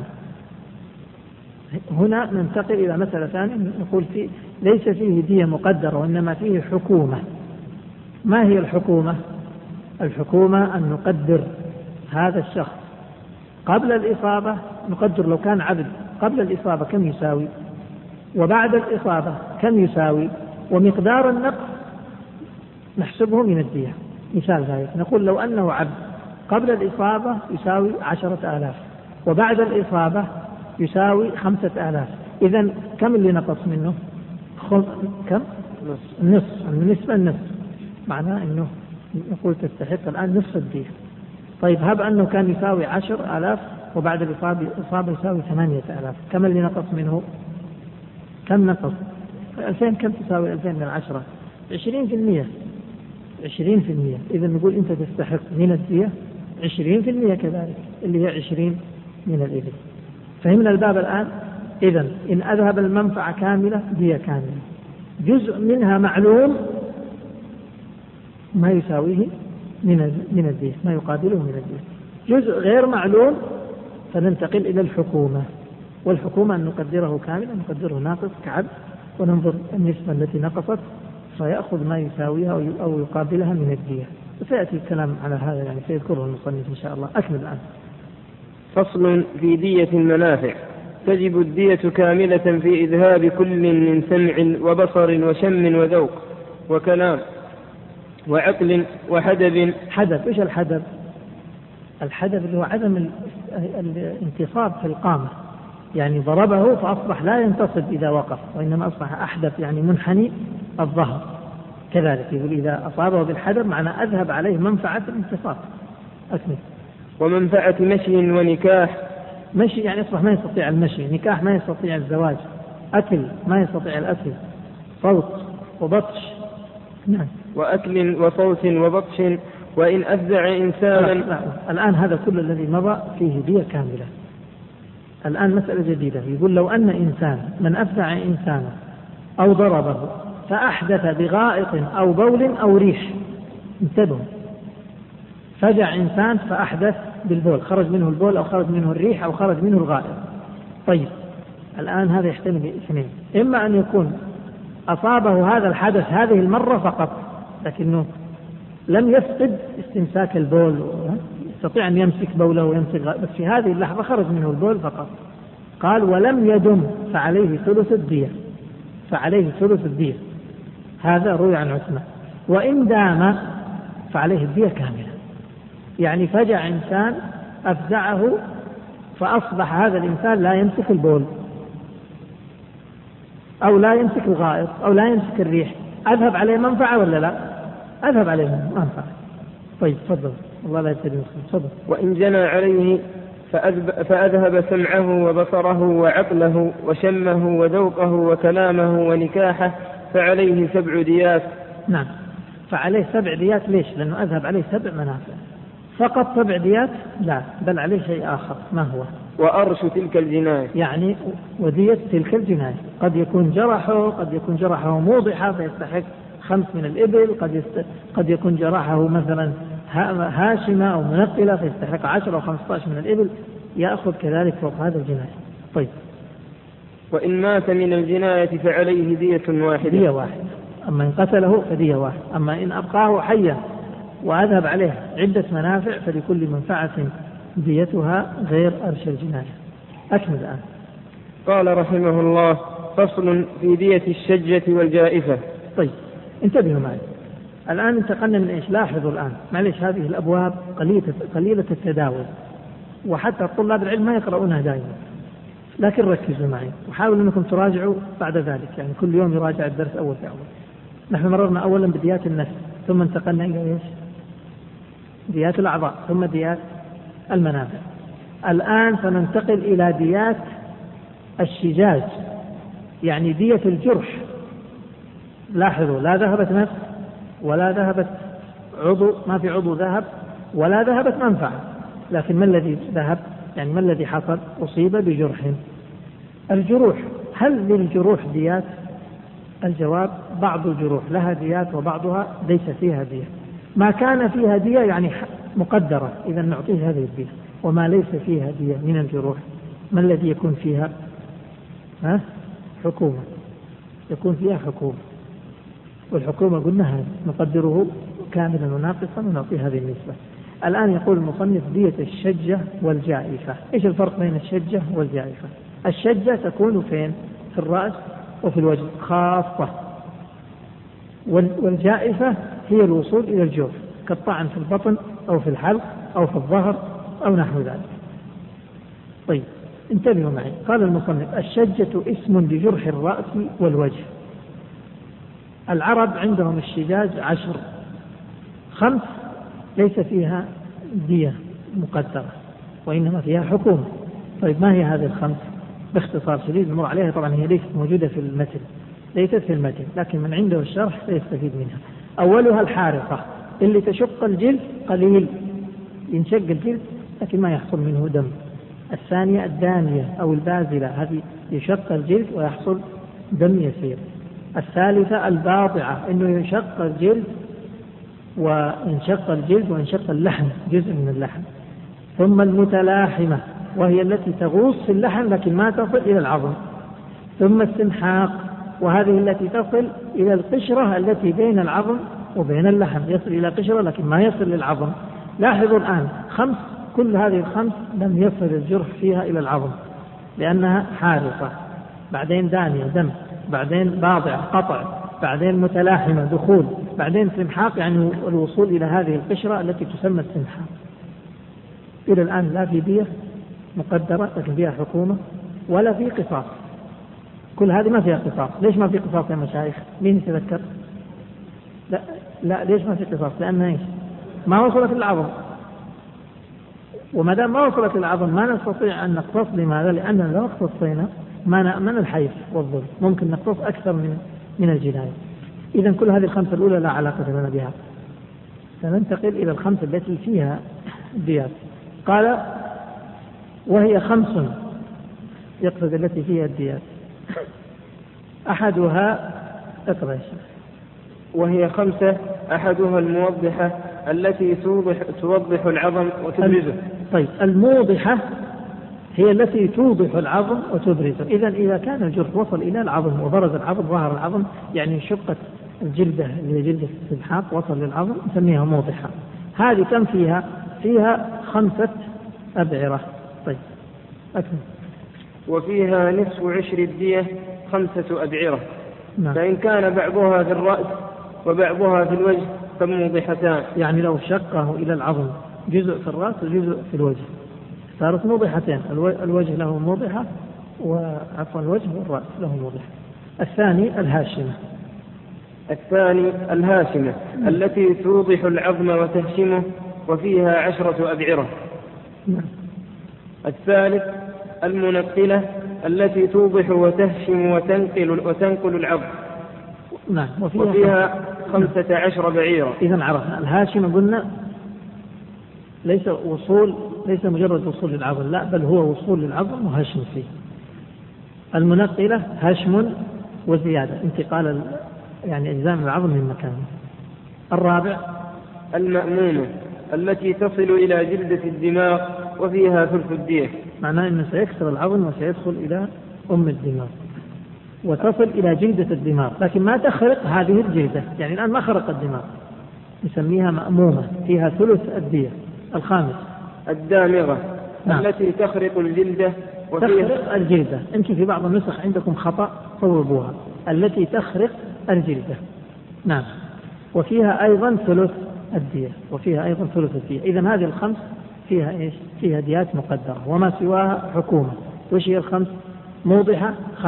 هنا ننتقل إلى مسألة ثانية، نقول ليس فيه دية مقدرة وإنما فيه حكومة. ما هي الحكومة؟ الحكومة أن نقدر هذا الشخص قبل الإصابة، نقدر لو كان عبد قبل الإصابة كم يساوي، وبعد الإصابة كم يساوي، ومقدار النقص نحسبه من الدية. مثال ذلك نقول لو أنه عبد قبل الإصابة يساوي 10,000 وبعد الإصابة يساوي 5,000، إذن كم اللي نقص منه؟ كم؟ النصف. بالنسبة النصف معناه أنه نقول تستحق الآن نصف الدية. طيب هب أنه كان يساوي 10,000 وبعد الإصابة يساوي 8,000، كم اللي نقص منه؟ كم نقص؟ 2000. كم تساوي 2000 من 10؟ 20%. 20%. إذا نقول أنت تستحق من الدية 20% كذلك، اللي هي 20 من الإبل. فهمنا الباب الآن؟ إذا إن أذهب المنفعة كاملة دية كاملة، جزء منها معلوم ما يساويه من الدية، ما يقابله من الدية. جزء غير معلوم فننتقل إلى الحكومة، والحكومة أن نقدره كاملا، نقدره ناقص كعبد، وننظر النسبة التي نقصت فيأخذ ما يساويها أو يقابلها من الدية. وسيأتي الكلام على هذا يعني سيذكره المصنف إن شاء الله. أكمل الآن. فصل في دية المنافع. تجب الدية كاملة في إذهاب كل من سمع وبصر وشم وذوق وكلام وعقل وحدب. حدب، إيش الحدب؟ الحدب اللي هو عدم الانتصاب في القامة، يعني ضربه فأصبح لا ينتصب إذا وقف، وإنما أصبح أحدب يعني منحني الظهر. كذلك يقول إذا أصابه بالحدب معنى أذهب عليه منفعة الانتصاب. أكمل. ومنفعة مشي ونكاح. مشي يعني أصبح ما يستطيع المشي، نكاح ما يستطيع الزواج، أكل ما يستطيع الأكل، صوت وبطش. نعم. وأكل وصوت وبطش. وإن أفزع إنسانا. لا. الآن هذا كل الذي مضى فيه دية كاملة. الآن مسألة جديدة، يقول لو أن إنسان من أفزع إنسانا أو ضربه فأحدث بغائط أو بول أو ريح، انتبهوا، فجع إنسان فأحدث بالبول، خرج منه البول أو خرج منه الريح أو خرج منه الغائط. طيب الآن هذا يحتمل اثنين، إما أن يكون أصابه هذا الحدث هذه المرة فقط لكنه لم يفقد استمساك البول، يستطيع أن يمسك بوله ويمسك غائط، بس في هذه اللحظة خرج منه البول فقط. قال ولم يدم فعليه ثلث الدية، فعليه ثلث الدية. هذا روي عن عثمان. وإن دام فعليه الدية كاملة، يعني فجع إنسان أفزعه فأصبح هذا الإنسان لا يمسك البول أو لا يمسك الغائط أو لا يمسك الريح، أذهب عليه منفعة ولا لا؟ أذهب عليه منفعة. طيب تفضل، الله لا يبتدي تفضل. وإن جنى عليه فأذهب سمعه وبصره وعقله وشمه وذوقه وكلامه ونكاحه فعليه 7 ديات. نعم، فعليه 7 ديات. ليش؟ لأنه أذهب عليه 7 منافع. فقط 7 ديات؟ لا، بل عليه شيء آخر. ما هو؟ وأرش تلك الجناية، يعني ودية تلك الجناية. قد يكون جرحه موضحة فيستحق 5 من الإبل، قد يكون جرحه مثلا هاشمة أو منقلة فيستحق 10 أو 15 من الإبل، يأخذ كذلك فوق هذا الجناية. طيب. وإن مات من الجناية فعليه دية واحدة. دية واحدة. أما إن قتله فدية واحدة. أما إن أبقاه حيا وأذهب عليه عدة منافع فلكل منفعة ديتها غير أرش الجناية. أكمل الآن. قال رحمه الله: فصل في دية الشجة والجائفة. طيب انتبهوا معي، الآن انتقلنا من إيش؟ لاحظوا الآن، معلش هذه الأبواب قليلة التداول، وحتى طلاب العلم ما يقرؤونها دائما، لكن ركزوا معي وحاولوا أنكم تراجعوا بعد ذلك، يعني كل يوم يراجع الدرس أول في أول. نحن مررنا أولا بديات النفس، ثم انتقلنا إلى إيش؟ ديات الأعضاء، ثم ديات المنافع. الآن سننتقل إلى ديات الشجاج، يعني دية الجرح. لاحظوا، لا ذهبت نفس ولا ذهبت عضو، ما في عضو ذهب ولا ذهبت منفعة، لكن ما الذي ذهب؟ يعني ما الذي حصل؟ أصيب بجرح. الجروح، هل للجروح ديات؟ الجواب بعض الجروح لها ديات وبعضها ليس فيها دية. ما كان فيها دية يعني مقدرة، إذا نعطيه هذه الدية. وما ليس فيها دية من الجروح ما الذي يكون فيها؟ حكومة، يكون فيها حكومة، والحكومة قلنا هذا نقدره كاملا وناقصا ونعطيه هذه النسبة. الآن يقول المصنف دية الشجة والجائفة. إيش الفرق بين الشجة والجائفة؟ الشجة تكون فين؟ في الرأس وفي الوجه خاصة، والجائفة هي الوصول إلى الجوف كالطعن في البطن أو في الحلق أو في الظهر أو نحو ذلك. طيب انتبهوا معي، قال المصنف الشجة اسم لجرح الرأس والوجه. العرب عندهم الشجاج 10، 5 ليس فيها دية مقدرة وإنما فيها حكومة. طيب ما هي هذه ال5؟ باختصار شديد نمر عليها، طبعا هي ليست موجودة في المتن، ليست في المتن، لكن من عنده الشرح سيستفيد منها. أولها الحارقة اللي تشق الجلد قليل، ينشق الجلد لكن ما يحصل منه دم. الثانية الدانية أو البازلة، هذه يشق الجلد ويحصل دم يسير. الثالثة الباضعة، إنه ينشق الجلد وينشق اللحم، جزء من اللحم. ثم المتلاحمة وهي التي تغوص في اللحم لكن ما تصل إلى العظم. ثم السمحاق وهذه التي تصل إلى القشرة التي بين العظم وبين اللحم، يصل إلى قشرة لكن ما يصل للعظم. لاحظوا الآن 5، كل هذه ال5 لم يصل الجرح فيها إلى العظم لأنها حارقة، بعدين دانية دم، بعدين باضع قطع، بعدين متلاحمة دخول، بعدين سمحاق يعني الوصول إلى هذه القشرة التي تسمى السمحاق. إلى الآن لا في دية مقدرة لكن فيها حكومة ولا في قصاص. كل هذه ما فيها قصاص. ليش ما في قصاص يا مشايخ؟ مين يتذكر؟ لا ليش ما في قصاص؟ لأنها إيش؟ ما وصلت للعظم، وما دام ما وصلت للعظم ما نستطيع أن نقتص. لماذا؟ لأننا لو اقتصينا ما نأمن الحيف والظلم، ممكن نقتص أكثر من الجناية. إذا كل هذه ال5 الأولى لا علاقة لنا بها. سننتقل إلى ال5 التي فيها ديات. قال وهي 5، يقصد التي فيها الديات. أحدها اقرأ. وهي 5 أحدها الموضحة التي توضح العظم وتبرزه. طيب الموضحة هي التي توضح العظم وتبرزه. إذا كان الجرح وصل إلى العظم وبرز العظم ظهر العظم، يعني شقت الجلدة اللي هي جلدة السمحاق وصل للعظم، نسميها موضحة. هذه كم فيها؟ فيها 5 أبعرة. طيب أكمل. وفيها نصف عشر الدية 5 أبعرة. نعم. فإن كان بعضها في الرأس وبعضها في الوجه فموضحتان. يعني لو شقه إلى العظم جزء في الرأس وجزء في الوجه صارت موضحتين، الوجه له موضحة وعفوا الوجه والرأس له موضحة. الثاني الهاشمة التي توضح العظم وتهشمه وفيها 10 أبعرة. نعم. الثالث المنقلة التي توضح وتهشم وتنقل العظم. نعم. وفيها 15 بعيرا. إذا عرفنا الهاشمة قلنا ليس مجرد وصول للعظم، لا بل هو وصول للعظم وهشم فيه. المنقلة هشم وزيادة، انتقال يعني أجزاء من العظم من مكانه. الرابع المأمومة التي تصل إلى جلدة الدماغ وفيها ثلث الدية. معناه أنه سيكسر العظم وسيدخل إلى الدماغ وتصل إلى جلدة الدماغ، لكن ما تخرق هذه الجلدة، يعني الآن ما خرق الدماغ، نسميها مأمومة فيها ثلث الدية. الخامس الدامغة. نعم. التي تخرق الجلدة تخرق الجلدة. أنتم في بعض النسخ عندكم خطأ صوبوها، التي تخرق الجلدة. نعم. وفيها أيضا ثلث الدية. إذن هذه ال5 فيها إيش؟ فيها ديات مقدرة، وما سواها حكومة. وش هي ال5؟ موضحة 5،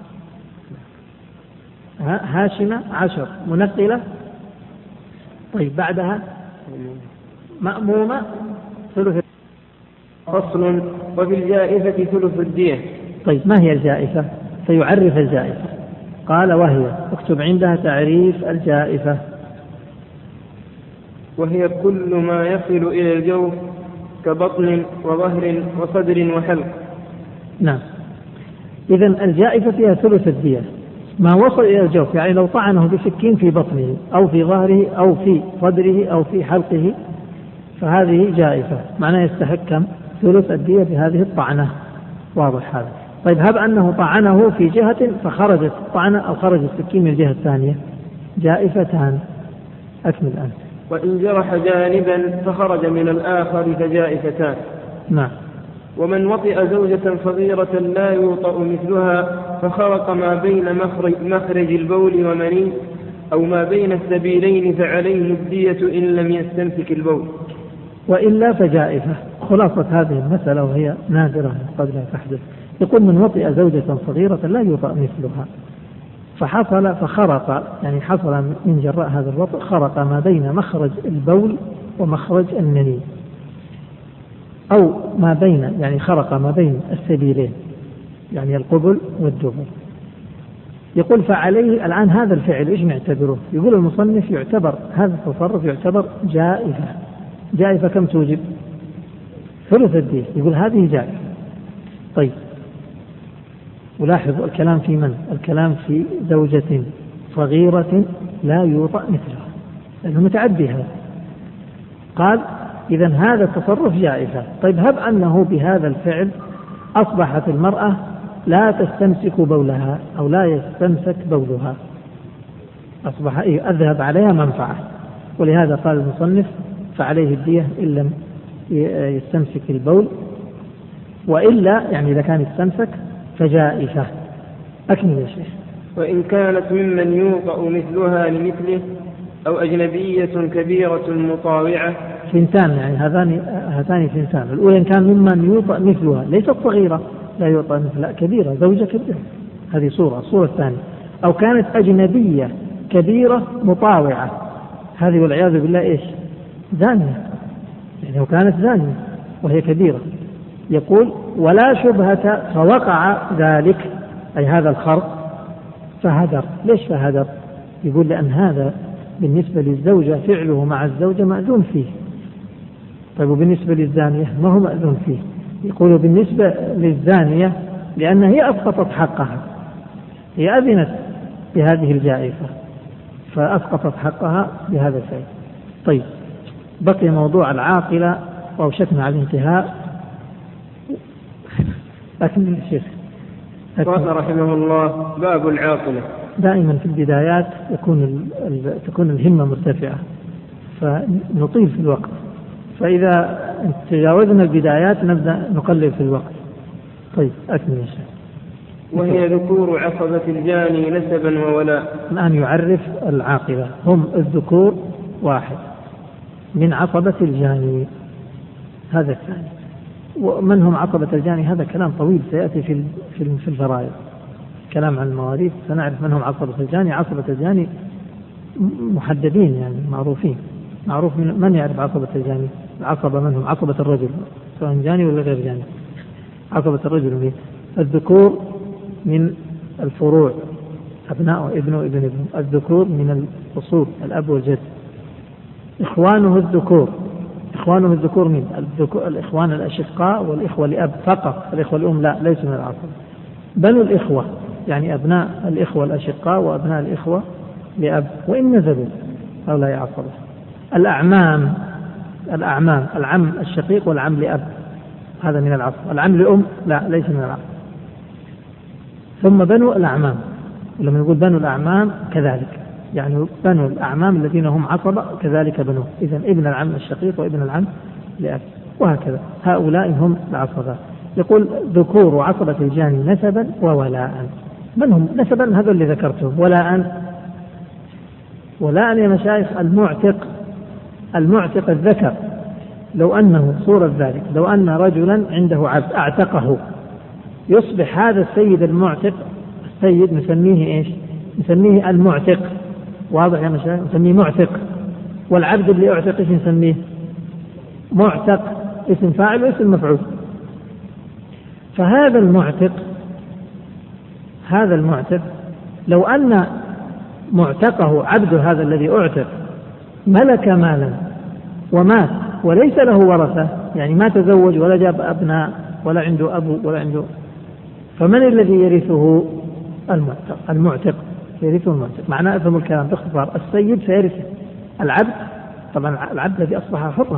هاشمة 10، منقلة. طيب بعدها مأمومة ثلث. فصل. وفي الجائفة ثلث الدية. طيب ما هي الجائفة؟ فيعرف الجائفة. قال وهي، اكتب عندها تعريف الجائفة. وهي كل ما يصل إلى الجوف كبطن وظهر وصدر وحلق. نعم. إذن الجائفة فيها ثلث الدية، ما وصل إلى الجوف، يعني لو طعنه بسكين في بطنه أو في ظهره أو في صدره أو في حلقه فهذه جائفة، معناه يستحق كم؟ ثلث الدية بهذه الطعنة. واضح هذا؟ طيب هب أنه طعنه في جهة فخرجت الطعنة أو خرج السكين من الجهة الثانية، جائفتان. أكمل الآن. وإن جرح جانبا فخرج من الآخر فجائفتان. نعم. ومن وطئ زوجة صغيرة لا يوطأ مثلها فخرق ما بين مخرج البول ومني أو ما بين السبيلين فعليه الدية إن لم يستمسك البول، وإلا فجائفة. خلاصة هذه المسألة وهي نادرة قد لا تحدث. يقول من وطئ زوجة صغيرة لا يوطأ مثلها فحصل فخرق، يعني حصل من جراء هذا الوطئ خرق ما بين مخرج البول ومخرج المني، أو ما بين، يعني خرق ما بين السبيلين، يعني القبل والدبر. يقول فعليه الآن هذا الفعل إيش نعتبره؟ يقول المصنف يعتبر هذا التصرف يعتبر جائفة. جائفة كم توجب؟ ثلث الدية. يقول هذه جائفة. طيب ولاحظوا الكلام في من؟ الكلام في زوجة صغيرة لا يوطأ مثلها، لأنه متعدي هذا. قال إذن هذا التصرف جائفة. طيب هب أنه بهذا الفعل أصبحت المرأة لا تستمسك بولها أو لا يستمسك بولها، أصبح أذهب عليها منفعة، ولهذا قال المصنف فعليه الدية إن لم يستمسك البول، وإلا يعني إذا كان يستمسك فجائفة. أكمل يا شيخ. وإن كانت ممن يوطأ مثلها لمثله أو أجنبية كبيرة مطاوعة. ثنتان، يعني هاتان ثنتان. الأولى إن كان ممن يوطأ مثلها، ليست صغيرة لا يوطأ مثلها، كبيرة، زوجة كبيرة، هذه الصورة الثانية. أو كانت أجنبية كبيرة مطاوعة، هذه والعياذ بالله إيش؟ زانية، يعني لو كانت زانية وهي كبيرة. يقول ولا شبهة فوقع ذلك، أي هذا الخرق، فهدر. ليش فهدر؟ يقول لأن هذا بالنسبة للزوجة فعله مع الزوجة مأذون فيه. طيب وبالنسبة للزانية ما هو مأذون فيه؟ يقول بالنسبة للزانية لأن هي أسقطت حقها، هي أذنت بهذه الجائفة فأسقطت حقها بهذا الفعل. طيب بقي موضوع العاقلة وأوشكنا على الانتهاء. لكن الشيخ قال رحمه الله باب العاقلة. دائما في البدايات تكون الهمة مرتفعة فنطيل في الوقت، فإذا تجاوزنا البدايات نبدأ نقلل في الوقت. طيب أكمل يا شيخ. وهي ذكور عصبة الجاني نسبا وولاء. الآن يعرف العاقلة، هم الذكور واحد من عصبة الجاني، هذا الثاني. ومن هم عصبة الجاني هذا كلام طويل سيأتي في الفرائض، كلام عن المواريث سنعرف من هم عصبة الجاني. عصبة الجاني محددين يعني معروفين، معروف من يعرف عصبة الجاني. العصبة من هم؟ عصبة الرجل سواء جاني ولا غير جاني. عصبة الرجل من الذكور من الفروع، أبناء ابن وابن ابن. الذكور من الأصول، الأب والجد. إخوانه الذكور، إخوانه الذكور من الإخوان الأشقاء والإخوة لأب فقط، الإخوة الأم لا، ليسوا من العصبة. بنو الإخوة يعني أبناء الإخوة الأشقاء وأبناء الإخوة لأب وإن نزلوا هؤلاء عصبة. الأعمام، العم الشقيق والعم لأب هذا من العصبة. العم لأم لا، ليس من العصبة. ثم بنو الأعمام، ولما نقول بنو الأعمام كذلك يعني بنو الأعمام الذين هم عصبة كذلك بنو. إذن ابن العم الشقيق وابن العم لأب وهكذا، هؤلاء هم العصبة. يقول ذكور عصبة الجاني نسبا وولاء. من هم نسبا؟ هذا اللي ذكرتهم. ولاء يا مشايخ المعتق الذكر، لو أنه صورة ذلك، لو أن رجلا عنده عبد أعتقه، يصبح هذا السيد المعتق، السيد نسميه إيش؟ نسميه المعتق. واضح يا مشايخ؟ نسميه معتق. والعبد اللي أعتق إيش نسميه؟ معتق، اسم فاعل واسم مفعول. فهذا المعتق لو أن معتقه عبد هذا الذي أعتق ملك مالا ومات وليس له ورثة، يعني ما تزوج ولا جاب أبناء ولا عنده أبو ولا عنده، فمن الذي يرثه؟ المعتق يرثه المعتق. معناه أفهم الكلام باختصار، السيد سيرث العبد، طبعا العبد الذي أصبح حرا،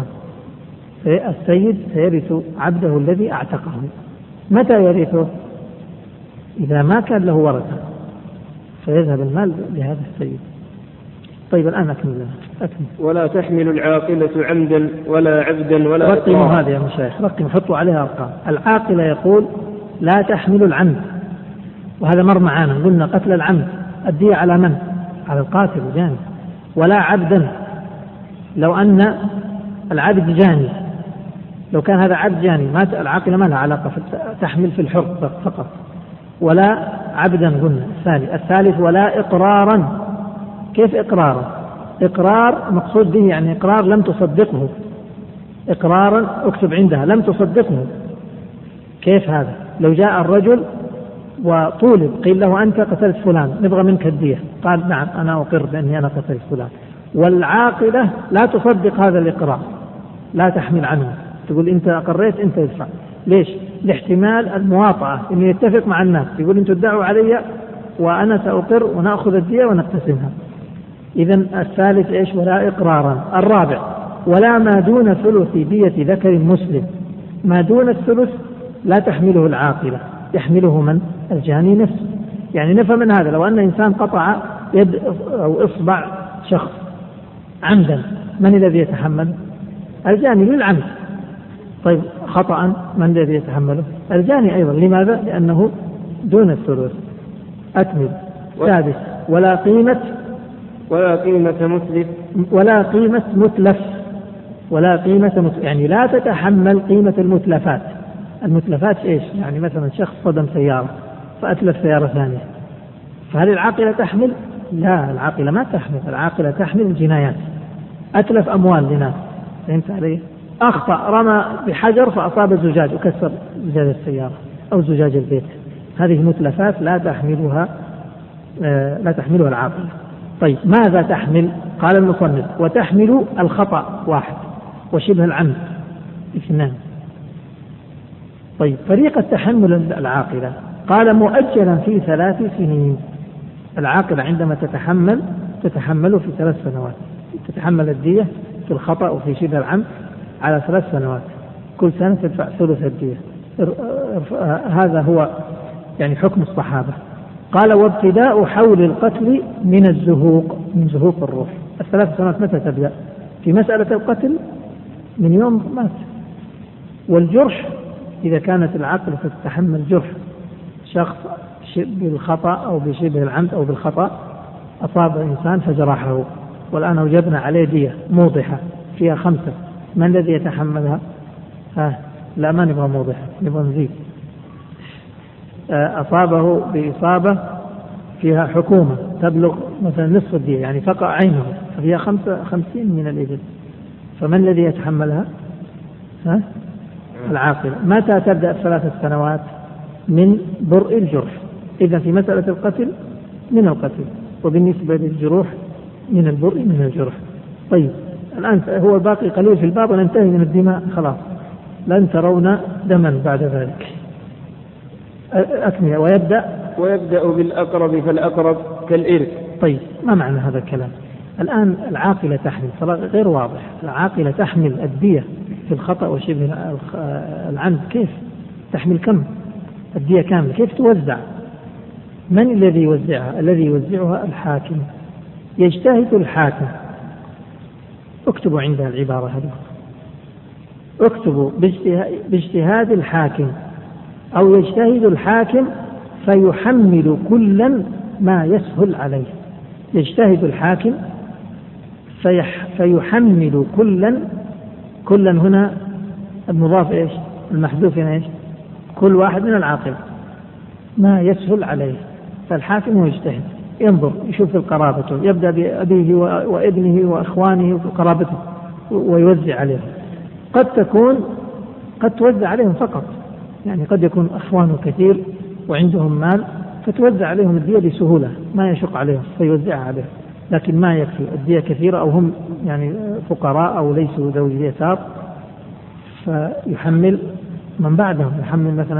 السيد سيرث عبده الذي اعتقه. متى يرثه؟ إذا ما كان له ورثة فيذهب المال لهذا السيد. طيب الآن أكمل. ولا تحمل العاقلة عمدا ولا عبدا ولا إقرارا. رقموا هذه يا مشايخ، رقموا، حطوا عليها أرقام. العاقلة يقول لا تحمل العمد، وهذا مر معانا، قلنا قتل العمد الدية على من؟ على القاتل جاني. ولا عبدا، لو أن العبد جاني، لو كان هذا عبد جاني مات العاقلة ما لها علاقة، تحمل في الحر فقط. ولا عبدا قلنا. الثالث ولا إقرارا. كيف إقرارا؟ إقرار مقصود به يعني إقرار لم تصدقه، إقرارا اكتب عندها لم تصدقه. كيف هذا؟ لو جاء الرجل وطولب قيل له أنت قتلت فلان نبغى منك الدية، قال نعم أنا أقر بأني أنا قتلت فلان، والعاقلة لا تصدق هذا الإقرار، لا تحمل عنه، تقول أنت أقريت أنت يدفع. ليش؟ لاحتمال المواطأة، إنه يتفق مع الناس يقول أنتوا ادعوا علي وأنا سأقر ونأخذ الدية ونقتسمها. إذن الثالث إيش؟ ولا إقرارا. الرابع ولا ما دون ثلث دية ذكر مسلم. ما دون الثلث لا تحمله العاقلة، يحمله من؟ الجاني نفسه. يعني نفهم من هذا، لو أن إنسان قطع يد أو إصبع شخص عمدا، من الذي يتحمل؟ الجاني للعمد. طيب خطأ من الذي يتحمله؟ الجاني أيضا. لماذا؟ لأنه دون الثلث. أكمل. سادس ولا قيمة متلف. ولا قيمة متلف. ولا قيمة متلف يعني لا تتحمل قيمة المتلفات. المتلفات إيش؟ يعني مثلا شخص صدم سيارة فأتلف سيارة ثانية، فهل العاقلة تحمل؟ لا، العاقلة ما تحمل. العاقلة تحمل الجنايات. أتلف أموال لناس، فهمت عليه؟ أخطأ رمى بحجر فأصاب الزجاج وكسر زجاج السيارة أو زجاج البيت، هذه متلفات لا تحملها العاقلة. طيب ماذا تحمل؟ قال المصنف وتحمل الخطأ واحد وشبه العمد اثنان. طيب طريقة تحمل العاقلة قال مؤجلا في 3 سنين. العاقلة عندما تتحمل في 3 سنوات، تتحمل الدية في الخطأ وفي شبه العمد على 3 سنوات، كل سنة تدفع ثلث الدية. هذا هو يعني حكم الصحابة. قال وابتداء حول القتل من الزهوق، من زهوق الروح. 3 سنوات متى تبدأ؟ في مسألة القتل من يوم مات. والجرح إذا كانت العاقلة تتحمل جرح شخص بالخطأ أو بشبه العمد أو بالخطأ، أصاب إنسان فجرحه والآن أوجبنا عليه دية موضحة فيها 5، من الذي يتحملها؟ لا ما نبغى موضحة، نبغى نزيد. أصابه بإصابة فيها حكومة تبلغ مثلا نصف الدية، يعني فقع عينه فيها 50 من الإبل، فمن الذي يتحملها؟ العاقلة. متى تبدأ 3 سنوات؟ من برء الجرح. إذا في مسألة القتل من القتل، وبالنسبة للجروح من البرء من الجرح. طيب الآن هو باقي قليل في الباب وننتهي من الدماء، خلاص لن ترون دما بعد ذلك. أكمل. ويبدأ بالأقرب فالأقرب كالإرث. طيب ما معنى هذا الكلام؟ الآن العاقلة تحمل، غير واضح، العاقلة تحمل الدية في الخطأ وشبه العمد، كيف تحمل؟ كم الدية كاملة؟ كيف توزع؟ من الذي يوزعها؟ الذي يوزعها الحاكم. يجتهد الحاكم. اكتبوا عندها العبارة هذه، اكتبوا باجتهاد الحاكم، أو يجتهد الحاكم فيحمل كلا ما يسهل عليه. يجتهد الحاكم فيحمل كلا هنا المضاف إيش؟ المحذوف هنا إيش؟ كل واحد من العاقل ما يسهل عليه. فالحاكم هو يجتهد، ينظر يشوف القرابة، يبدأ بأبيه وابنه وإخوانه وقرابته ويوزع عليهم. قد توزع عليهم فقط، يعني قد يكون أخوانه كثير وعندهم مال فتوزع عليهم الدية بسهولة ما يشق عليهم فيوزعها عليهم، لكن ما يكفي الدية كثيرة أو هم يعني فقراء أو ليسوا ذوي يسار، فيحمل من بعدهم، يحمل مثلا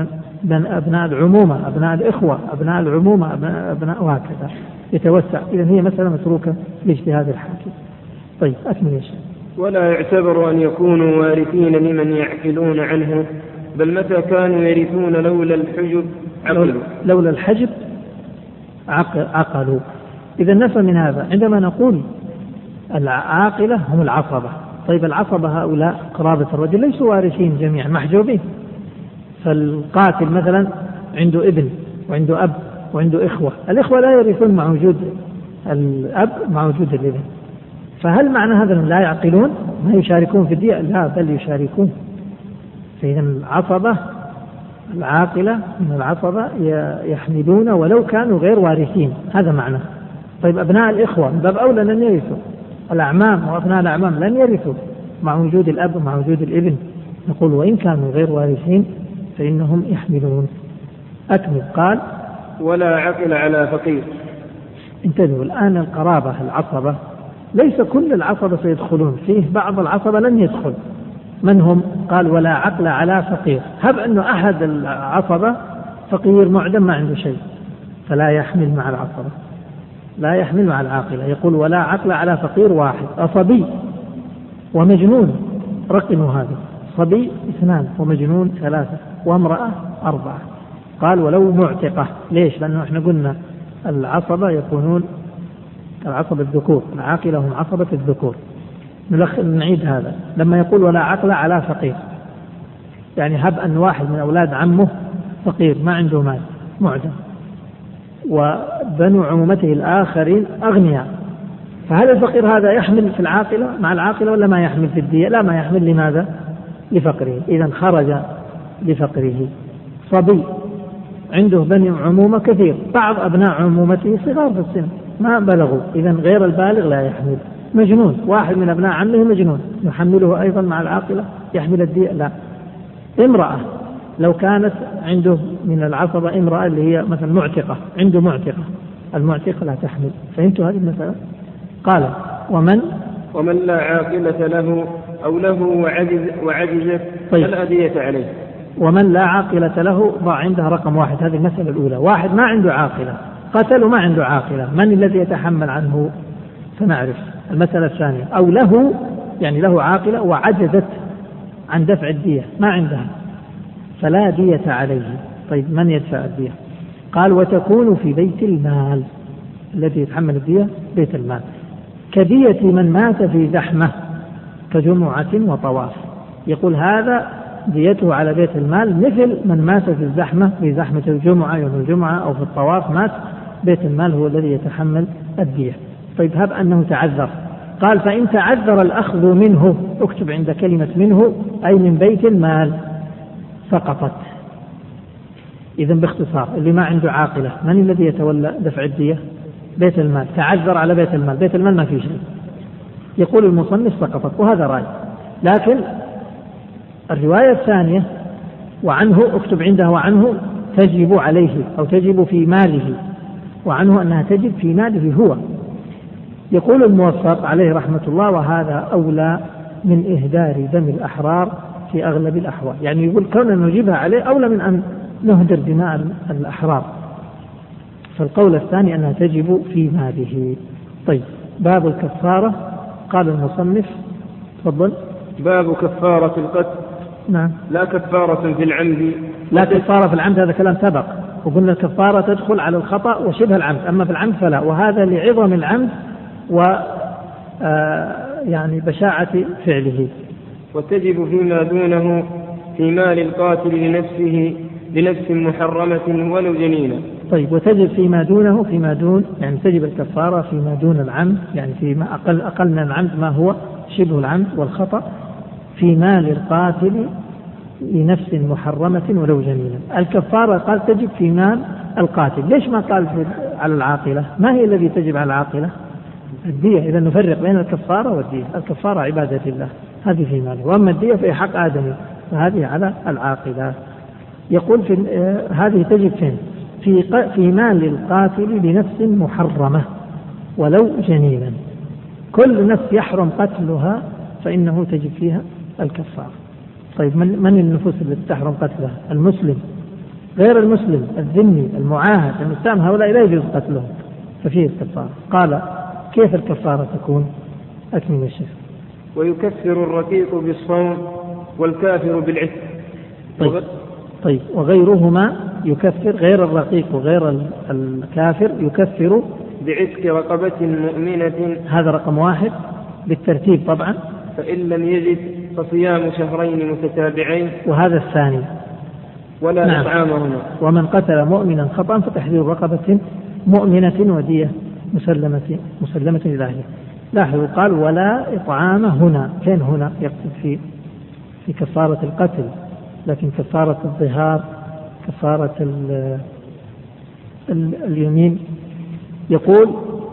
أبناء العمومة، أبناء الإخوة، أبناء العمومة، أبناء وهكذا يتوسع. إذا هي مسألة متروكة لاجتهاد الحاكم. طيب أكمل يا شيخ. ولا يعتبر أن يكونوا وارثين لمن يعقلون عنه، بل متى كانوا يرثون لولا الحجب عقلوا. لولا الحجب عقلوا. إذا نفهم من هذا عندما نقول العاقلة هم العصبة. طيب العصبة هؤلاء قرابة الرجل ليسوا وارثين جميعا، محجوبين. فالقاتل مثلا عنده ابن وعنده أب وعنده إخوة، الإخوة لا يرثون مع وجود الأب مع وجود الابن. فهل معنى هذا لا يعقلون ما يشاركون في الدية؟ لا، بل يشاركون. فإذا العصبة العاقلة من العصبة يحملون ولو كانوا غير وارثين، هذا معنى. طيب أبناء الإخوة من باب أولى لن يرثوا، الأعمام وأبناء الأعمام لن يرثوا مع وجود الأب ومع وجود الابن. نقول وإن كانوا غير وارثين فإنهم يحملون. أكمل. قال ولا عقل على فقير. انتبهوا الآن، القرابة العصبة ليس كل العصبة سيدخلون فيه، بعض العصبة لن يدخل. من هم؟ قال ولا عقل على فقير. هب أنه أحد العصبة فقير معدم ما عنده شيء فلا يحمل مع العصبة، لا يحمل مع العاقلة. يقول ولا عقل على فقير واحد، صبي ومجنون رقموا هذا، صبي 2 ومجنون 3 وامرأة 4. قال ولو معتقة. ليش؟ لأنه احنا قلنا العصبة يكونون العصبة الذكور، العاقلة هم عصبة الذكور. نعيد هذا. لما يقول ولا عقل على فقير يعني هب أن واحد من أولاد عمه فقير ما عنده مال معدم، وبنو عمومته الآخرين أغنياء، فهل الفقير هذا يحمل في العاقلة مع العاقلة ولا ما يحمل في الدية؟ لا، ما يحمل. لماذا؟ لفقره. إذن خرج لفقره. صبي عنده بني عمومة كثير، بعض أبناء عمومته صغار في السن ما بلغوا، إذن غير البالغ لا يحمل. مجنون، واحد من أبناء عمه مجنون، نحمله أيضا مع العاقلة يحمل الدية؟ لا. امرأة لو كانت عنده من العصبة امرأة اللي هي مثلا معتقة، عنده معتقة، المعتقة لا تحمل. فهمتوا هذه المسألة؟ قال ومن لا عاقلة له أو له وعجزت فلا دية عليه. ومن لا عاقلة له ضع عندها رقم 1. هذه المسألة الأولى. واحد ما عنده عاقلة، قتل وما عنده عاقلة، من الذي يتحمل عنه؟ فنعرف. المسألة الثانية أو له يعني له عاقلة وعجزت عن دفع الدية ما عندها فلا دية عليه. طيب من يدفع الدية؟ قال وتكون في بيت المال. الذي يتحمل الدية بيت المال، كدية من مات في زحمة كجمعة وطواف. يقول هذا ديته على بيت المال مثل من مات في الزحمة، في زحمة الجمعة يوم الجمعة أو في الطواف مات، بيت المال هو الذي يتحمل الدية. طيب هب أنه تعذر. قال فإن تعذر الأخذ منه، اكتب عند كلمة منه أي من بيت المال، سقطت. إذن باختصار اللي ما عنده عاقلة من الذي يتولى دفع الدية؟ بيت المال. تعذر على بيت المال، بيت المال ما فيه شيء. يقول المصنف سقطت، وهذا رأي. لكن الرواية الثانية وعنه اكتب عنده وعنه تجب عليه أو تجب في ماله، وعنه أنها تجب في ماله هو. يقول الموفق عليه رحمة الله وهذا أولى من إهدار دم الأحرار في أغلب الأحوال. يعني يقول كوننا نجيبها عليه أولى من أن نهدر دماء الأحرار. فالقول الثاني أنها تجب في ماله. طيب باب الكفارة. قال المصنف تفضل. باب كفارة القتل. نعم. لا كفارة في العمد. لا كفارة في العمد، هذا كلام سبق، وقلنا الكفارة تدخل على الخطأ وشبه العمد، أما في العمد فلا، وهذا لعظم العمد يعني بشاعة فعله. وتجب فيما دونه في مال القاتل لنفس محرمة ولو جنينة. طيب وتجب فيما دونه، فيما دون يعني تجب الكفارة فيما دون العمد، يعني فيما أقل من العمد ما هو شبه العمد والخطأ، في مال القاتل لنفس محرمة ولو جنينة. الكفارة قال تجب في مال القاتل، ليش ما قال على العاقلة؟ ما هي الذي تجب على العاقلة؟ الدية. إذا نفرق بين الكفارة والدية. الكفارة عبادة الله هذه في ماله، وأما الدية في حق آدمي فهذه على العاقلة. يقول هذه تجب فين؟ في مال القاتل لنفس محرمة ولو جنينا. كل نفس يحرم قتلها فإنه تجب فيها الكفارة. طيب من النفوس التي تحرم قتلها؟ المسلم غير المسلم الذمي المعاهد المتهم هؤلاء لا يجوز قتلهم، ففيه الكفارة. قال كيف الكفارة تكون؟ أكمل يا شيخ. ويكفر الرقيق بالصوم والكافر بالعتق. طيب وغيرهما يكفر، غير الرقيق وغير الكافر يكفر بعتق رقبة مؤمنة، هذا رقم 1 بالترتيب طبعا. فإن لم يجد فصيام شهرين متتابعين، وهذا الثاني. ولا إطعامهما. ومن قتل مؤمنا خطأ فتحرير رقبة مؤمنة ودية مسلمة إلى أهله. لاحظوا قال ولا إطعام هنا، فين هنا؟ يقصد في كفارة القتل، لكن كفارة الظهار، كفارة اليمين، يقول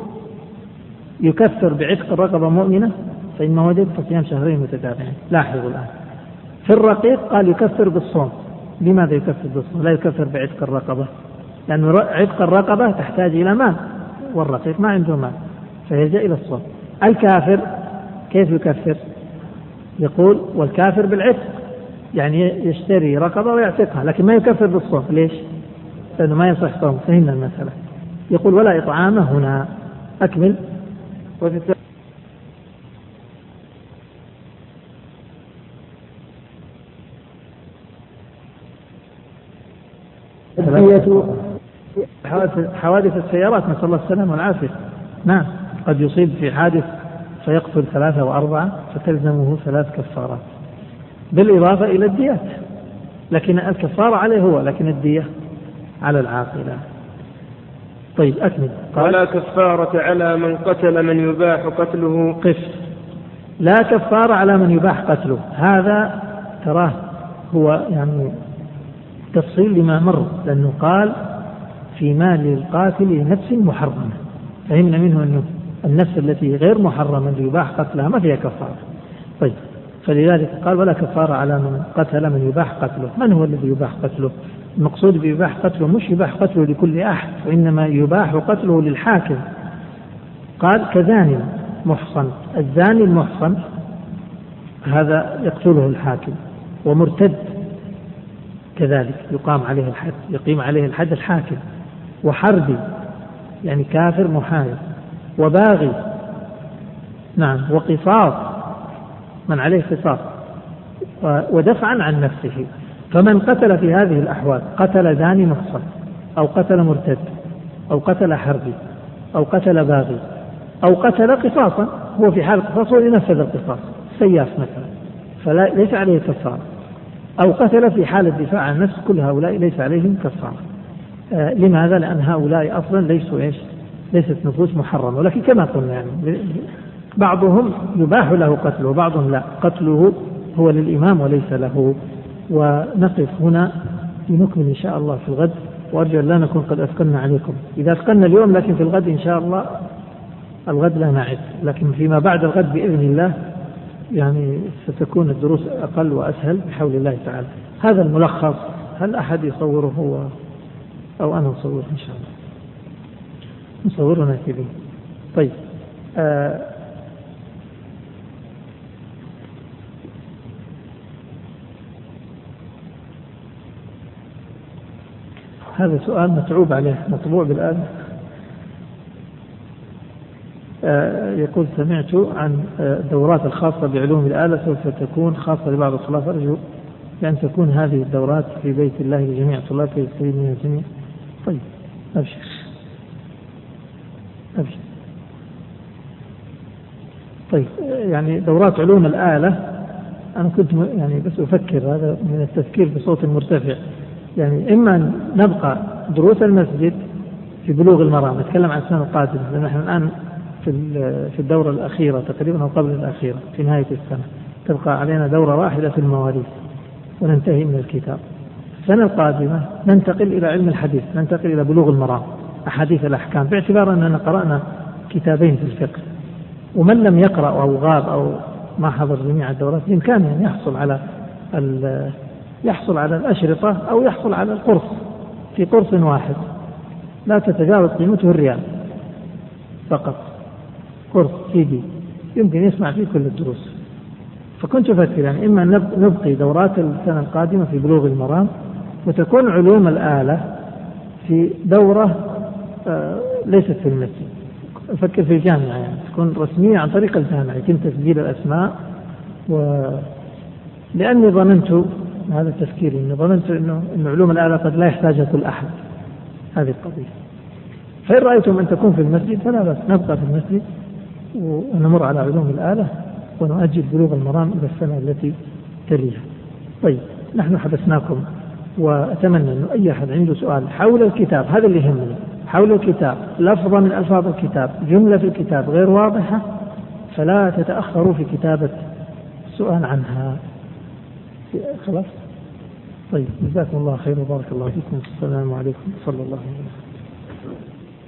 يكفر بعتق الرقبة مؤمنة فإن ما وجد فصيام شهرين متتابعين. لاحظوا الآن في الرقيق قال يكفر بالصوم. لماذا يكفر بالصوم؟ لا يكفر بعتق الرقبة، لأن عتق الرقبة تحتاج إلى مال والرقيق ما عنده مال فيلجأ إلى الصوم. الكافر كيف يكفر؟ يقول والكافر بالعتق، يعني يشتري رقبة ويعتقها، لكن ما يكفر بالصوم. ليش؟ لأنه ما يصح صوم. فهمنا المسألة. يقول ولا إطعام هنا. أكمل. حوادث السيارات نسأل الله السلامة والعافية. نعم قد يصيب في حادث فيقتل 3 و4 فتلزمه 3 كفارات بالإضافة إلى الديات، لكن الكفارة عليه هو، لكن الدية على العاقلة. طيب أكمل. ولا كفارة على من قتل من يباح قتله. قف. لا كفارة على من يباح قتله، هذا تراه هو يعني تفصيل لما مر، لأنه قال في مال القاتل نفس محرمة، فهمنا منه أنه النفس التي غير محرمة اللي يباح قتلها ما فيها كفارة. طيب فلذلك قال ولا كفارة على من قتل من يباح قتله. من هو الذي يباح قتله؟ المقصود بيباح قتله مش يباح قتله لكل أحد، وإنما يباح قتله للحاكم. قال كزاني محصن، الزاني المحصن هذا يقتله الحاكم، ومرتد كذلك يقيم عليه الحد الحاكم، وحربي يعني كافر محارب، وباغي نعم، وقصاص من عليه قصاص، ودفعا عن نفسه. فمن قتل في هذه الأحوال قتل زاني محصن أو قتل مرتد أو قتل حربي أو قتل باغي أو قتل قصاصا، هو في حال قصاص ولنفذ القصاص سياف مثلا فليس عليه كفارة، أو قتل في حال الدفاع عن النفس، كل هؤلاء ليس عليهم كفارة. لماذا؟ لأن هؤلاء أصلا ليست نفوس محرمة، ولكن كما قلنا يعني بعضهم يباح له قتله وبعضهم لا، قتله هو للإمام وليس له. ونقف هنا لنكمل إن شاء الله في الغد، وأرجو أن لا نكون قد أثقلنا عليكم. إذا أثقلنا اليوم لكن في الغد إن شاء الله، الغد لا نعد، لكن فيما بعد الغد بإذن الله يعني ستكون الدروس أقل وأسهل بحول الله تعالى. هذا الملخص، هل أحد يصوره هو أو أنا أصوره إن شاء الله؟ نصورنا كذي. طيب هذا سؤال متعوب عليه مطبوع بالآن. يقول سمعت عن الدورات الخاصة بعلوم الآلة سوف تكون خاصة لبعض الطلاب، أرجو أن تكون هذه الدورات في بيت الله لجميع الطلاب يستفيد منها الجميع. طيب أبشر. طيب يعني دورات علوم الآلة أنا كنت يعني بس أفكر، هذا من التفكير بصوت مرتفع، يعني إما نبقى دروس المسجد في بلوغ المرام، نتكلم عن السنة القادمة لأن نحن الآن في الدورة الأخيرة تقريبا أو قبل الأخيرة في نهاية السنة، تبقى علينا دورة واحدة في المواريث وننتهي من الكتاب. السنة القادمة ننتقل إلى علم الحديث، ننتقل إلى بلوغ المرام أحاديث الأحكام، باعتبار أننا قرأنا كتابين في الفقه. ومن لم يقرأ أو غاب أو ما حضر جميع الدورات بإمكانه أن يحصل على الأشرطة أو يحصل على القرص في قرص واحد لا تتجاوز قيمته الريال فقط، قرص CD يمكن يسمع فيه كل الدروس. فكنت أفكر يعني إما نبقي دورات السنة القادمة في بلوغ المرام وتكون علوم الآلة في دورة ليست في المسجد. أفكر في الجامعة، يعني تكون رسمية عن طريق الجامعة، يتم تسجيل الأسماء. لأني ظننت، هذا تفكيري، إني ظننت إنه علوم الآلة قد لا يحتاجها كل أحد، هذه القضية. فإن رأيتم أن تكون في المسجد فلا بأس، نبقى في المسجد ونمر على علوم الآلة ونؤجل بلوغ المرام إلى السنة التي تليها. طيب، نحن حدثناكم، وأتمنى أن أي أحد عنده سؤال حول الكتاب، هذا اللي يهمني، حول الكتاب، لفظة من ألفاظ الكتاب، جملة في الكتاب غير واضحة، فلا تتأخروا في كتابة سؤال عنها. خلاص؟ طيب، جزاكم الله خير وبارك الله فيكم. السلام عليكم صلى الله عليه وسلم.